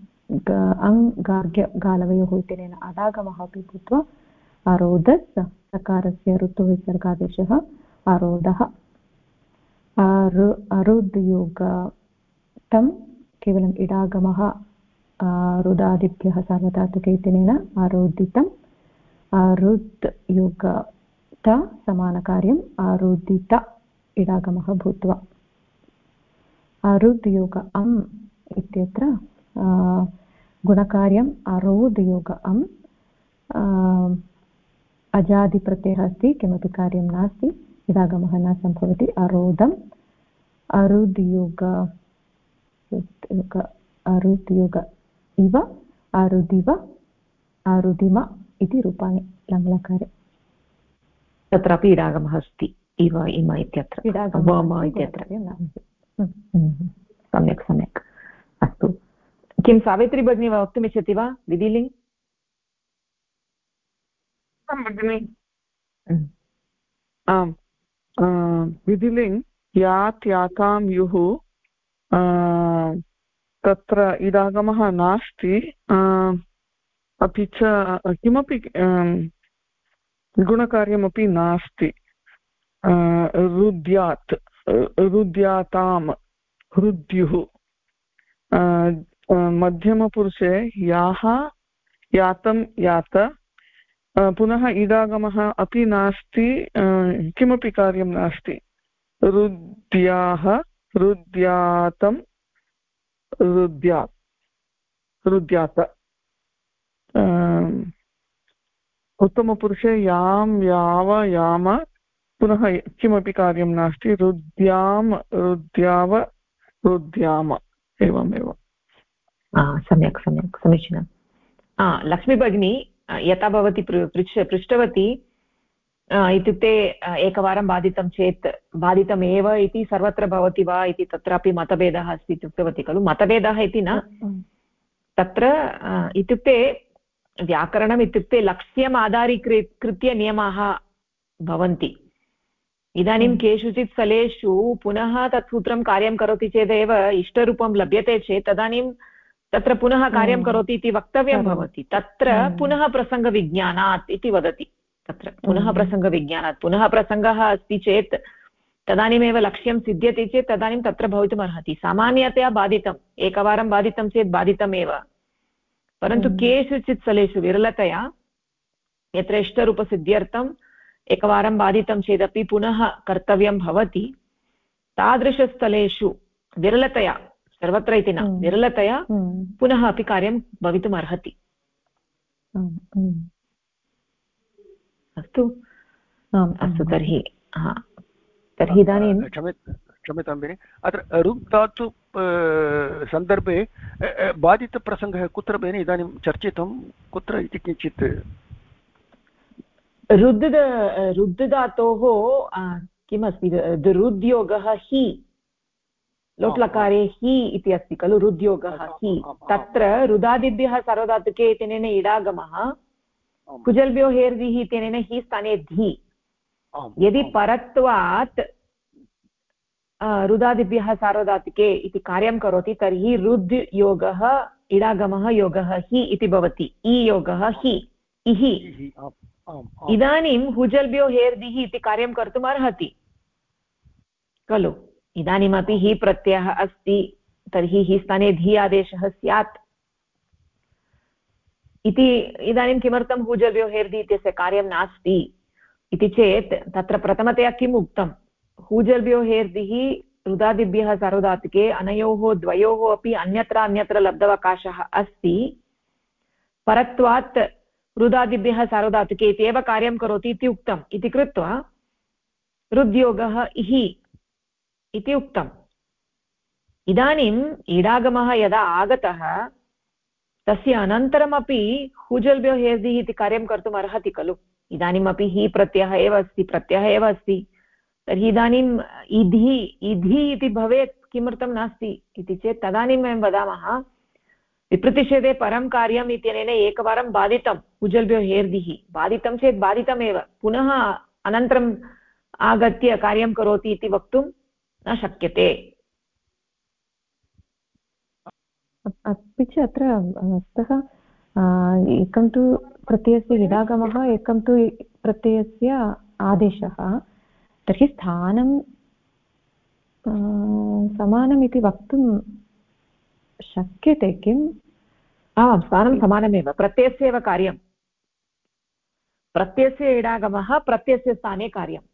गालवयोः इत्यनेन अडागमः अपि भूत्वा अरोदस् सकारस्य ऋत्वविसर्गादेशः अरोदः अरुद्योगतं केवलम् इडागमः रुदादिभ्यः सार्वधातुके इत्यनेन अरोदितम् अरुद्योग समानकार्यम् अरुदित इडागमः भूत्वा अरुद्योग अम् इत्यत्र गुणकार्यम् अरोद्योग अम् अजादिप्रत्ययः अस्ति किमपि कार्यं नास्ति इडागमः न सम्भवति अरोदम् अरुद्योग अरुद्योग इव अरुदिव अरुदिम इति रूपाणि लङ्लकारे तत्रापि इडागमः अस्ति इव इम इत्यत्र इत्यत्र सम्यक् सम्यक् अस्तु किं सावित्री भगिनी वक्तुमिच्छति वा विधिलिङ्ग् भगिनि आम् विधिलिङ्ग् यात् यातां युः तत्र इडागमः नास्ति अपि च किमपि गुणकार्यमपि नास्ति रुद्यात् रुद्यातां हृद्युः मध्यमपुरुषे याः यातं यात पुनः इडागमः अपि नास्ति किमपि कार्यं नास्ति रुद्याः रुद्यातं रुद्यात उत्तमपुरुषे यां याव याम पुनः किमपि कार्यं नास्ति रुद्यां रुद्याव रुद्याम एवमेव सम्यक् सम्यक् समीचीनं लक्ष्मी भगिनी यथा भवती पृष्टवती इत्युक्ते एकवारं बाधितं चेत् बाधितमेव इति सर्वत्र भवति वा इति तत्रापि मतभेदः अस्ति इति उक्तवती खलु मतभेदः इति न तत्र इत्युक्ते व्याकरणम् इत्युक्ते लक्ष्यम् आधारीकृत्य नियमाः भवन्ति इदानीं केषुचित् स्थलेषु पुनः तत् सूत्रं कार्यं करोति चेदेव इष्टरूपं लभ्यते चेत् तदानीं तत्र पुनः कार्यं करोति इति वक्तव्यं भवति तत्र पुनः प्रसङ्गविज्ञानात् इति वदति तत्र पुनः प्रसङ्गविज्ञानात् पुनः प्रसङ्गः अस्ति चेत् तदानीमेव लक्ष्यं सिद्ध्यति चेत् तदानीं तत्र भवितुम् अर्हति सामान्यतया बाधितम् एकवारं बाधितं चेत् बाधितमेव परन्तु केषुचित् स्थलेषु विरलतया यत्र इष्टरूपसिद्ध्यर्थम् एकवारं बाधितं चेदपि पुनः कर्तव्यं भवति तादृशस्थलेषु विरलतया सर्वत्र इति न विरलतया पुनः अपि कार्यं भवितुम् अर्हति अस्तु अस्तु तर्हि इदानीं क्षम्यतां भगिनि अत्र रुक् धातु सन्दर्भे बाधितप्रसङ्गः कुत्र भगिनि इदानीं चर्चितं कुत्र इति किञ्चित् रुद् धातोः किमस्ति रुद्योगः हि लोट्लकारे हि इति अस्ति खलु रुद्योगः हि तत्र रुदादिभ्यः सार्वधातुके इत्यनेन इडागमः कुजल्भ्यो हेर्दिः इत्यनेन हि स्थाने धि यदि परत्वात् रुदादिभ्यः सार्वधातुके इति कार्यं करोति तर्हि रुद् योगः इडागमः योगः हि इति भवति इ योगः हि इहि इदानीं हुजल्भ्यो हेर्दिः इति कार्यं कर्तुम् अर्हति खलु इदानीमपि हि प्रत्ययः अस्ति तर्हि हि स्थाने धि आदेशः स्यात् इति इदानीं किमर्थं हुजल्भ्यो हेर्दि इत्यस्य कार्यं नास्ति इति चेत् तत्र प्रथमतया किम् उक्तं हुजल्भ्यो हेर्दिः रुदादिभ्यः सार्वधातुके अनयोः द्वयोः अपि अन्यत्र लब्धवकाशः अस्ति परत्वात् रुदादिभ्यः सार्वधातुके इत्येव कार्यं करोति इति उक्तम् इति कृत्वा रुद्योगः इहि इति उक्तम् इदानीम् इडागमः यदा आगतः तस्य अनन्तरमपि हुजल्भ्यो हेर्दिः इति कार्यं कर्तुम् अर्हति खलु इदानीमपि हि प्रत्ययः एव अस्ति तर्हि इदानीम् इधि इति भवेत् किमर्थं नास्ति इति चेत् तदानीं वयं वदामः विप्रतिषेधे परं कार्यम् इत्यनेन एकवारं बाधितं हुजल्भ्यो हेर्दिः बाधितं चेत् बाधितमेव पुनः अनन्तरम् आगत्य कार्यं करोति इति वक्तुं न शक्यते अपि च अत्र वस्तुतः एकं तु प्रत्ययस्य इडागमः एकं तु प्रत्ययस्य आदेशः तर्हि स्थानं समानम् इति वक्तुं शक्यते किम् आम् स्थानं समानमेव प्रत्ययस्य एव कार्यं प्रत्ययस्य इडागमः प्रत्ययस्य स्थाने कार्यम्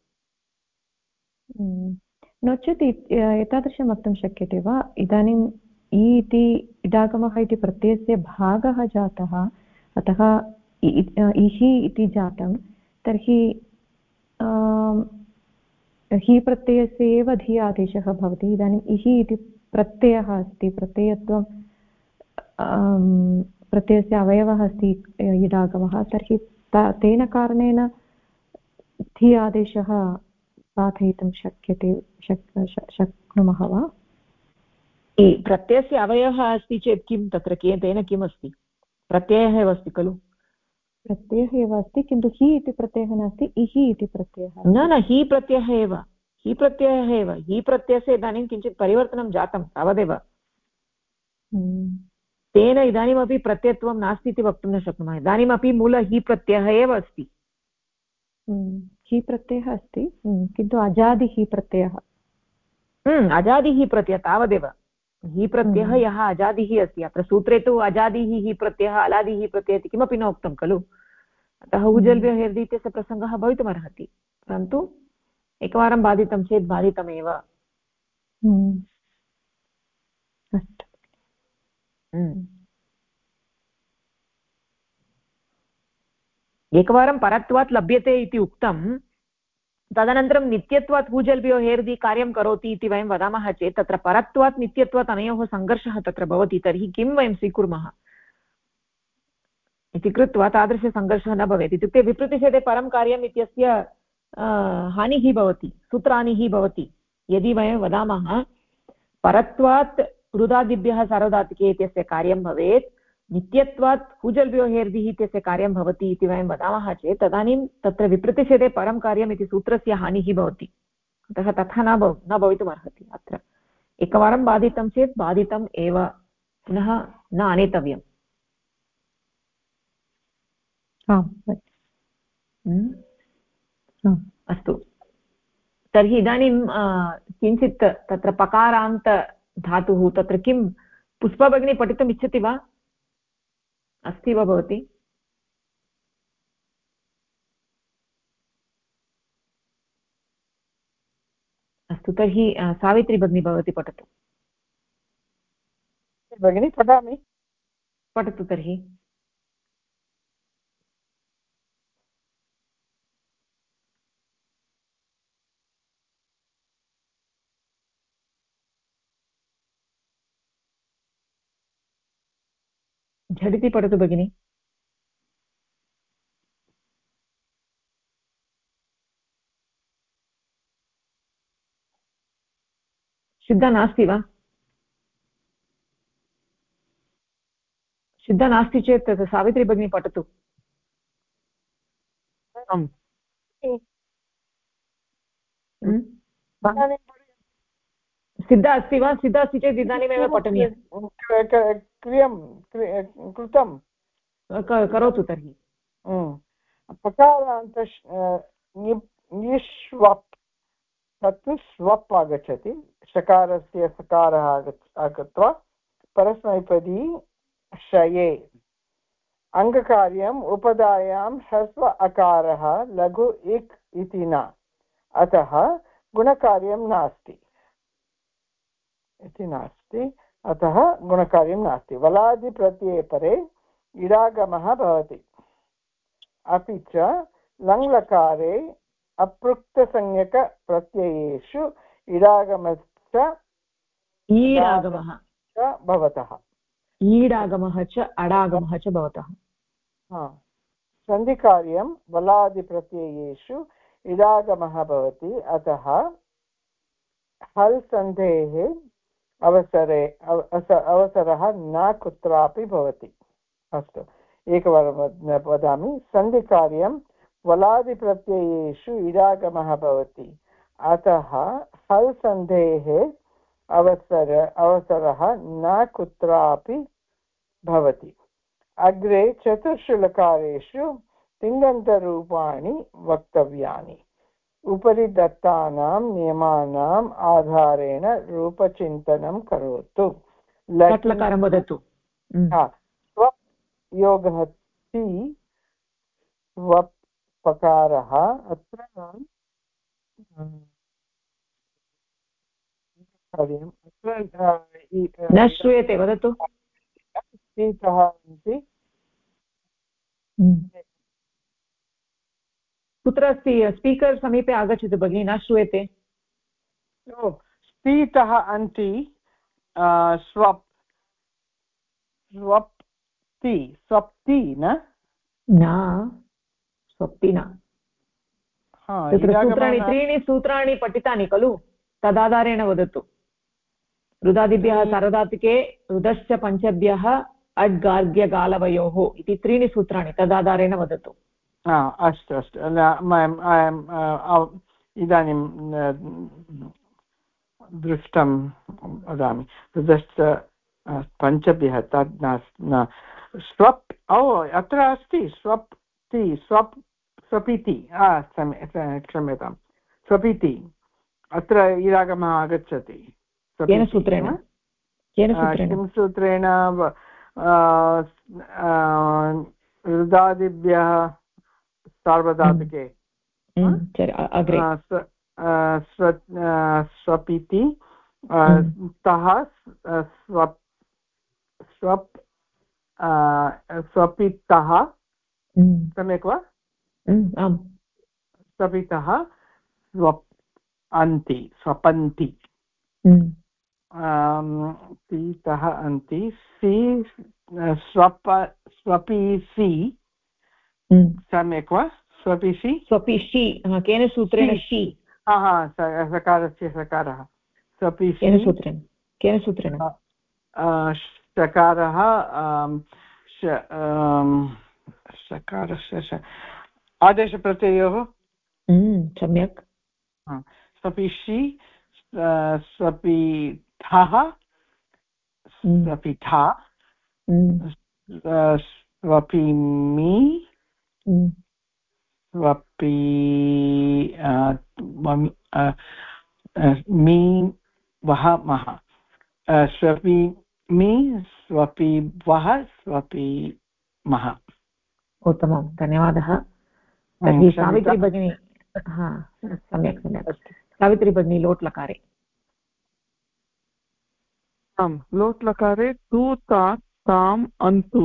नो चेत् एतादृशं वक्तुं शक्यते वा इदानीम् इति इडागमः इति प्रत्ययस्य भागः जातः अतः इहि इति जातं तर्हि हि प्रत्ययस्य एव धि आदेशः भवति इदानीम् इहि इति प्रत्ययः अस्ति प्रत्ययत्वं प्रत्ययस्य अवयवः अस्ति इडागमः तर्हि तेन कारणेन धि आदेशः साधयितुं शक्यते शक्नुमः वा प्रत्ययस्य अवयवः अस्ति चेत् किं तत्र तेन किम् अस्ति प्रत्ययः एव अस्ति खलु प्रत्ययः एव अस्ति किन्तु हि इति प्रत्ययः नास्ति इहि इति प्रत्ययः न हि प्रत्ययः एव हि प्रत्ययस्य इदानीं किञ्चित् परिवर्तनं जातं तावदेव तेन इदानीमपि प्रत्ययत्वं नास्ति इति वक्तुं न शक्नुमः इदानीमपि मूल हि प्रत्ययः एव अस्ति हि प्रत्ययः अस्ति किन्तु अजादिः प्रत्ययः अजादिः प्रत्ययः तावदेव हि प्रत्ययः यः अजादिः अस्ति अत्र सूत्रे तु अजादिः हि प्रत्ययः अलादिः प्रत्ययः इति किमपि न उक्तं खलु अतः हुजल्भ्यो हेर्दि इत्यस्य प्रसङ्गः भवितुमर्हति परन्तु एकवारं बाधितं चेत् बाधितमेव अस्तु एकवारं परत्वात् लभ्यते इति उक्तं तदनन्तरं नित्यत्वात् हुजल्भ्यो हेर्दि कार्यं करोति इति वयं वदामः चेत् तत्र परत्वात् नित्यत्वात् अनयोः सङ्घर्षः तत्र भवति तर्हि किं वयं स्वीकुर्मः इति कृत्वा तादृशसङ्घर्षः न भवेत् इत्युक्ते विप्रतिषेधे परं कार्यम् इत्यस्य हानिः भवति सूत्रानिः भवति यदि वयं वदामः परत्वात् रुदादिभ्यः सार्वधातुके इत्यस्य कार्यं भवेत् नित्यत्वात् हुजल्भ्यो हेर्दिः इत्यस्य कार्यं भवति इति वयं वदामः चेत् तदानीं तत्र विप्रतिषेधे परं कार्यम् इति सूत्रस्य हानिः भवति अतः तथा न भवितुमर्हति अत्र एकवारं बाधितं चेत् बाधितम् एव पुनः न आनेतव्यम् अस्तु तर्हि इदानीं किञ्चित् तत्र पकारान्त धातुः तत्र किं पुष्पा भगिनी पठितुम् इच्छति वा अस्ति वा भवती अस्तु तर्हि सावित्री भगिनी भवती पठतु भगिनी पठामि पठतु तर्हि झटिति पठतु भगिनि। सिद्धा नास्ति वा? सिद्धा नास्ति चेत् सावित्री भगिनी पठतु। सिद्धा अस्ति वा? सिद्धा अस्ति चेत् इदानीमेव पठनीयं। कृतं करोतु तर्हि। पकारान्त निष्वप् तत्तु स्वप् आगच्छति। शकारस्य सकारः आगत्वा परस्मैपदी शये। अङ्गकार्यम् उपधायां ह्रस्व अकारः लघु इक् इति न, अतः गुणकार्यं नास्ति इति नास्ति, अतः गुणकार्यं नास्ति। वलादिप्रत्यये परे इडागमः भवति। अपि च लङ्लकारे अपृक्तसंज्ञकप्रत्ययेषु इडागमश्च भवतः। ईडागमः च अडागमः च भवतः। सन्धिकार्यं वलादिप्रत्ययेषु इडागमः भवति, अतः हल् सन्धेः अवसरः न कुत्रापि भवति। अस्तु, एकवारं वदामि। सन्धिकार्यं वलादिप्रत्ययेषु इडागमः भवति, अतः हल् सन्धेः अवसरः न कुत्रापि भवति। अग्रे चतुर्षु लकारेषु तिङन्तरूपाणि वक्तव्यानि। उपरि दत्तानां नियमानाम् आधारेण रूपचिन्तनं करोतु। लट्लकारं वदतु। स्वप् योगः ति स्वप् पकारः। अत्र न श्रूयते, वदतु। कुत्र अस्ति? स्पीकर् समीपे आगच्छतु भगिनि, न श्रूयते। स्थितः अन्ति स्वप् स्वप्ति स्वप्ति न स्वप्ति न। तत्र सूत्राणि, त्रीणि सूत्राणि पठितानि खलु, तदाधारेण वदतु। रुदादिभ्यः सार्वधातुके रुदश्च पञ्चभ्यः अड् गार्ग्य गालवयोः इति त्रीणि सूत्राणि, तदाधारेण वदतु। अस्तु अस्तु, इदानीं दृष्टं वदामि। रुदश्च पञ्चभ्यः तद् न स्वप्। अत्र अस्ति स्वप्ति स्वपिति, क्षम्यतां, स्वपिति। अत्र इडागमः आगच्छति। केन सूत्रेण? किं सूत्रेण? रुदादिभ्यः सार्वधातुके स्वपिति तः स्वपितः। सम्यक् वा? स्वपितः स्वपन्ति पीतः अन्ति सि स्वपिसि। सम्यक् वा? स्वपिसि केन सूत्रेण? सकारस्य सकारः स्वपिसि। केन सूत्रेण? सकारः सकारस्य आदेशप्रत्ययोः। सम्यक्। स्वपिषि स्वपिथः स्वपिथा स्वपिमि स्वपि मी वः मः स्वपिमि स्वपिवः स्वपिमः। उत्तमं, धन्यवादः। तर्हि सावित्री भगिनी। सम्यक् सम्यक्। सावित्री भगिनी लोट् लकारे। आम्, लोट् लकारे तु ता ताम् अन्तु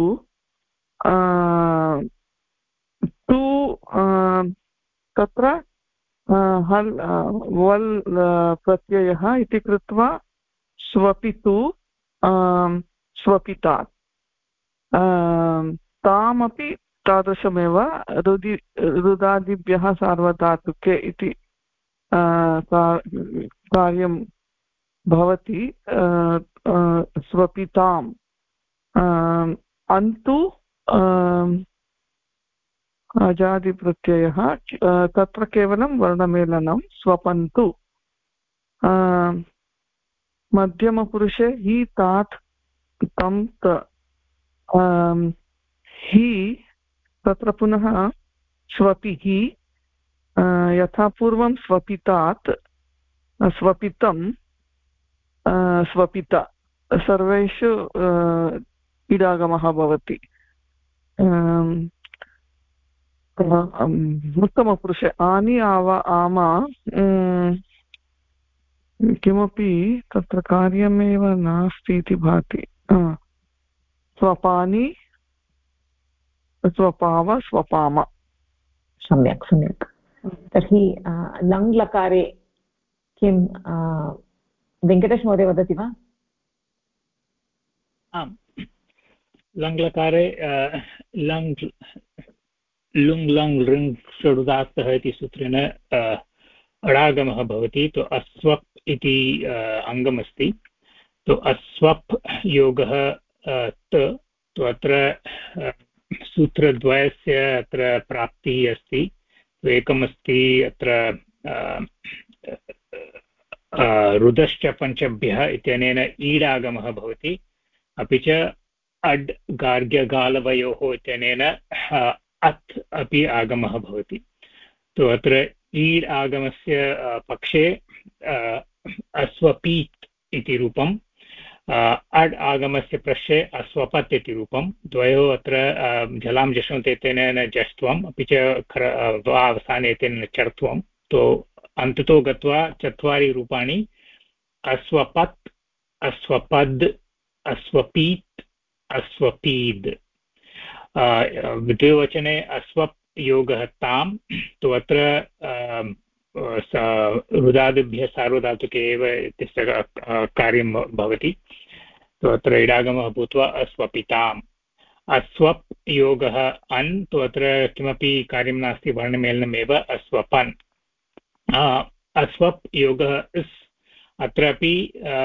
तु तत्र हल् वल् प्रत्ययः इति कृत्वा स्वपितु स्वपितात्। तामपि तादृशमेव रुदादिभ्यः सार्वधातुके इति कार्यं भवति। स्वपिताम् अन्तु अजादिप्रत्ययः तत्र केवलं वर्णमेलनं स्वपन्तु। मध्यमपुरुषे हि तात् तं हि तत्र पुनः स्वपिः यथा पूर्वं स्वपितात् स्वपितं स्वपिता सर्वेषु इडागमः भवति। उत्तमपुरुषे आनि आव आमा किमपि तत्र कार्यमेव नास्ति इति भाति। स्वपानि स्वपाव स्वपाम। सम्यक् सम्यक्। तर्हि लङ् लकारे किं वेङ्कटेश महोदय वदति वा? आम्, लङ् लकारे लङ् लुङ् लङ् लृङ् षडुदात्तः इति सूत्रेण अडागमः भवति। तो अस्वप् इति अङ्गमस्ति। तो अस्वप् योगः तो अत्र सूत्रद्वयस्य अत्र प्राप्तिः अस्ति। तो एकमस्ति अत्र रुदश्च पञ्चभ्यः इत्यनेन ईडागमः भवति। अपि च अड् गार्ग्यगालवयोः इत्यनेन अत् अपि आगमः भवति। तो अत्र ईड् आगमस्य पक्षे अस्वपीत् इति रूपम्, अड् आगमस्य पृष्ठे अस्वपत् इति रूपं। द्वयोः अत्र जलां जष्णुतेन जष्ट्वम् अपि च अवसाने तेन चर्त्वं। तो अन्ततो गत्वा चत्वारि रूपाणि अस्वपत् अस्वपद् अस्वपीत् अस्वपीद्। द्विवचने अस्वप् योगः ताम्। तो अत्र रुदादिभ्यः सार्वधातुके एव तस्य कार्यं भवति। तो अत्र इडागमः भूत्वा अस्वपिताम्। अस्वप् योगः अन्। तो अत्र किमपि कार्यं नास्ति, वर्णमेलनमेव अस्वपन्। अस्वप् योगः इस्। अत्रापि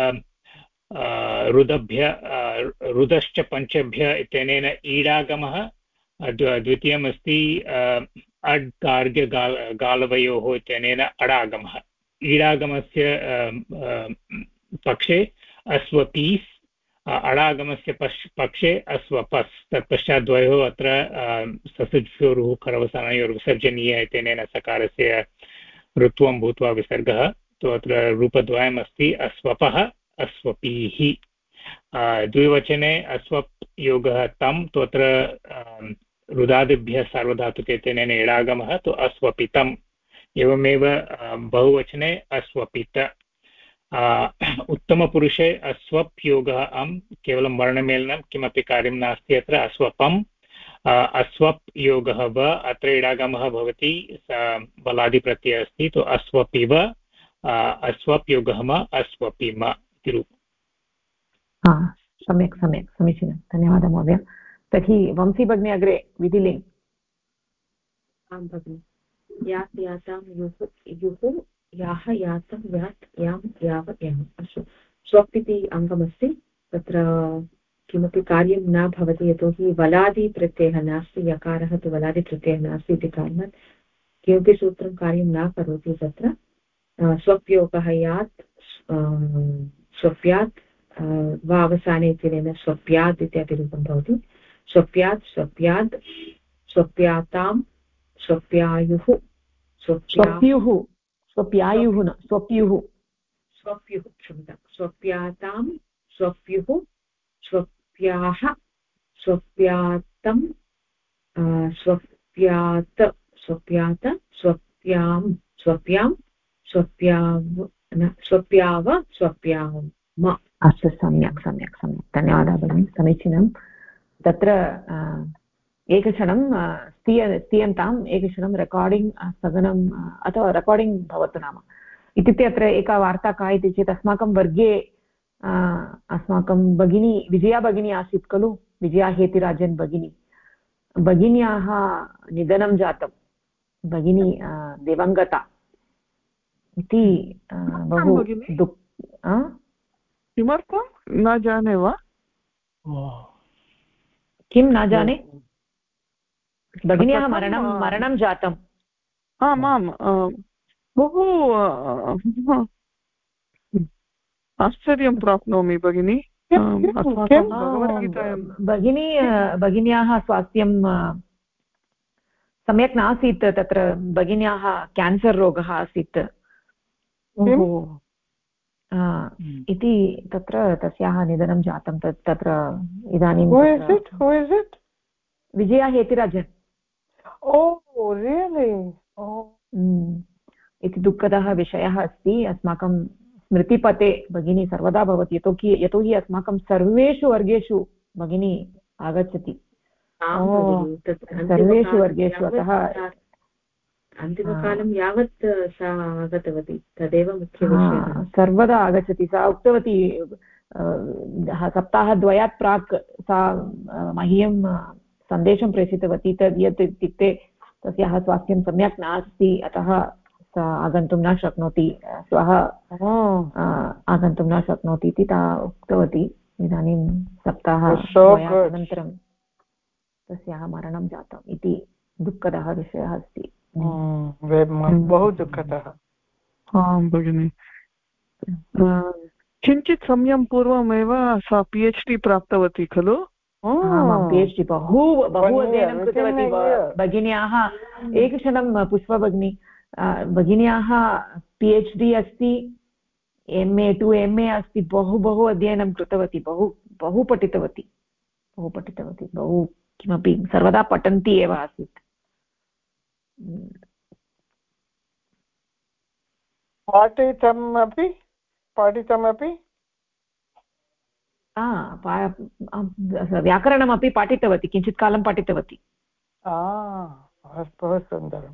रुदश्च पञ्चभ्य इत्यनेन ईडागमः। द्वितीयमस्ति अड् गार्ग्यगालवयोः इत्यनेन अडागमः। ईडागमस्य पक्षे अस्वपीस्, अडागमस्य पक्षे अस्वपस्। तत्पश्चात् द्वयोः अत्र ससुज्योरुः खरवसानयोर्विसर्जनीय इत्यनेन सकारस्य ऋत्वं भूत्वा विसर्गः। तो अत्र रूपद्वयमस्ति अस्वपः अस्वपीः। द्विवचने अस्वप् योगः तं। तो अत्र रुदादिभ्यः सार्वधातुके तेन इडागमः। तो अस्वपितम्। एवमेव बहुवचने अस्वपित। उत्तमपुरुषे अस्वप् योगः अं, केवलं वर्णमेलनं, किमपि कार्यं नास्ति अत्र। अस्वपम् अस्वप् योगः व, अत्र इडागमः भवति, बलादिप्रत्ययः अस्ति। तो अस्वपिव अस्वप् योगः म अस्वपिम इति रूपम्। सम्यक् सम्यक्, समीचीनं, धन्यवादः महोदय। तर्हि वंशी भगिनी अग्रे विधिलिङ्ग्। आं भगिनि। यात् यातां युः याः यातं यात् यां याव याम्। अस्तु, स्वप् इति अङ्गमस्ति। तत्र किमपि कार्यं न भवति, यतोहि वलादिप्रत्ययः नास्ति। यकारः तु वलादिप्रत्ययः नास्ति इति कारणात् किमपि सूत्रं कार्यं न करोति तत्र। स्वप्योगः यात् स्वप्यात् वा अवसाने इत्यनेन स्वप्याद् इत्यादि रूपं भवति। स्वप्यात् स्वप्याद् स्वप्यातां स्वप्यायुः स्वप्युः स्वप्यायुः न स्वप्युः स्वप्युः क्षम्यतां स्वप्यातां स्वप्युः स्वप्याः स्वप्यातं स्वप्यात स्वप्यात स्वप्यां स्वप्यां स्वप्याव स्वप्याम। अस्तु, सम्यक् सम्यक् सम्यक्, धन्यवादः भगिनि, समीचीनं। तत्र एकक्षणं स्थीयन्ताम्, एकक्षणं रेकार्डिङ्ग् स्थगनम् अथवा रेकार्डिङ्ग् भवतु। नाम इत्युक्ते अत्र एका वार्ता का इति चेत् अस्माकं वर्गे अस्माकं भगिनी विजया भगिनी आसीत् खलु, विजयाहेतिराजन् भगिनी भगिन्याः निधनं जातं, भगिनी दिवङ्गता इति बहु किमर्थं न जाने वा? किं न जाने? भगिन्याः मरणं जातम्। आमां बहु आश्चर्यं प्राप्नोमि भगिनी। भगिन्याः स्वास्थ्यं सम्यक् नासीत्, तत्र भगिन्याः केन्सर् रोगः आसीत् इति तत्र तस्याः निधनं जातं। तत्र इदानीं विजया हेतिराजन् इति दुःखदः विषयः अस्ति। अस्माकं स्मृतिपथे भगिनी सर्वदा भवति, यतोहि अस्माकं सर्वेषु वर्गेषु भगिनी आगच्छति, सर्वेषु वर्गेषु। अतः अन्तिमकालं यावत् सा आगतवती, तदेव मुख्यविषयः। सर्वदा आगच्छति। सा उक्तवती सप्ताहद्वयात् प्राक् सा मह्यं सन्देशं प्रेषितवती, तद् यत् इत्युक्ते तस्याः स्वास्थ्यं सम्यक् नास्ति, अतः सा आगन्तुं न शक्नोति, श्वः आगन्तुं न शक्नोति इति सा उक्तवती। इदानीं सप्ताहानन्तरं तस्याः मरणं जातम् इति दुःखदः विषयः अस्ति। बहु दुःखदः। आं भगिनि, किञ्चित् समयं पूर्वमेव सा PhD प्राप्तवती खलु? PhD बहु अध्ययनं कृतवती भगिन्याः। एकक्षणं पुष्पा भगिनी, भगिन्याः PhD अस्ति, MA 2 MA अस्ति, बहु अध्ययनं कृतवती, बहु पठितवती, बहु किमपि सर्वदा पठन्ती एव आसीत्। पाठितमपि व्याकरणमपि पाठितवती, किञ्चित् कालं पाठितवती। बहु सुन्दरम्।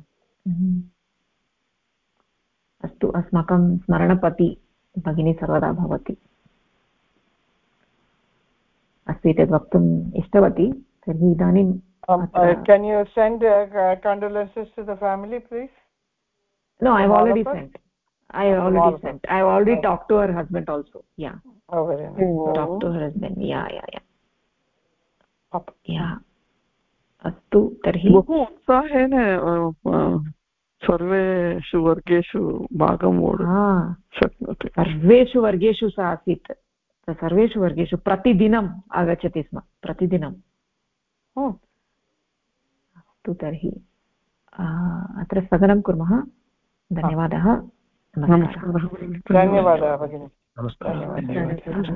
अस्तु, अस्माकं स्मरणपति भगिनी सर्वदा भवति। अस्तु, एतद् वक्तुम् इष्टवती। तर्हि इदानीं can you send condolences to the family, please? No, I've already sent. I've already talked to her husband also. Yeah. Oh, very nice. Talked to her husband. Yeah. अस्तु, तर्हि बहु उत्साहेन सर्वेषु वर्गेषु भागं वोढुं शक्नोति। सर्वेषु वर्गेषु सा आसीत्, सर्वेषु वर्गेषु प्रतिदिनम् आगच्छति स्म, प्रतिदिनम्। अस्तु, तर्हि अत्र स्थगनं कुर्मः। धन्यवादः। धन्यवादः भगिनि। नमस्कारः।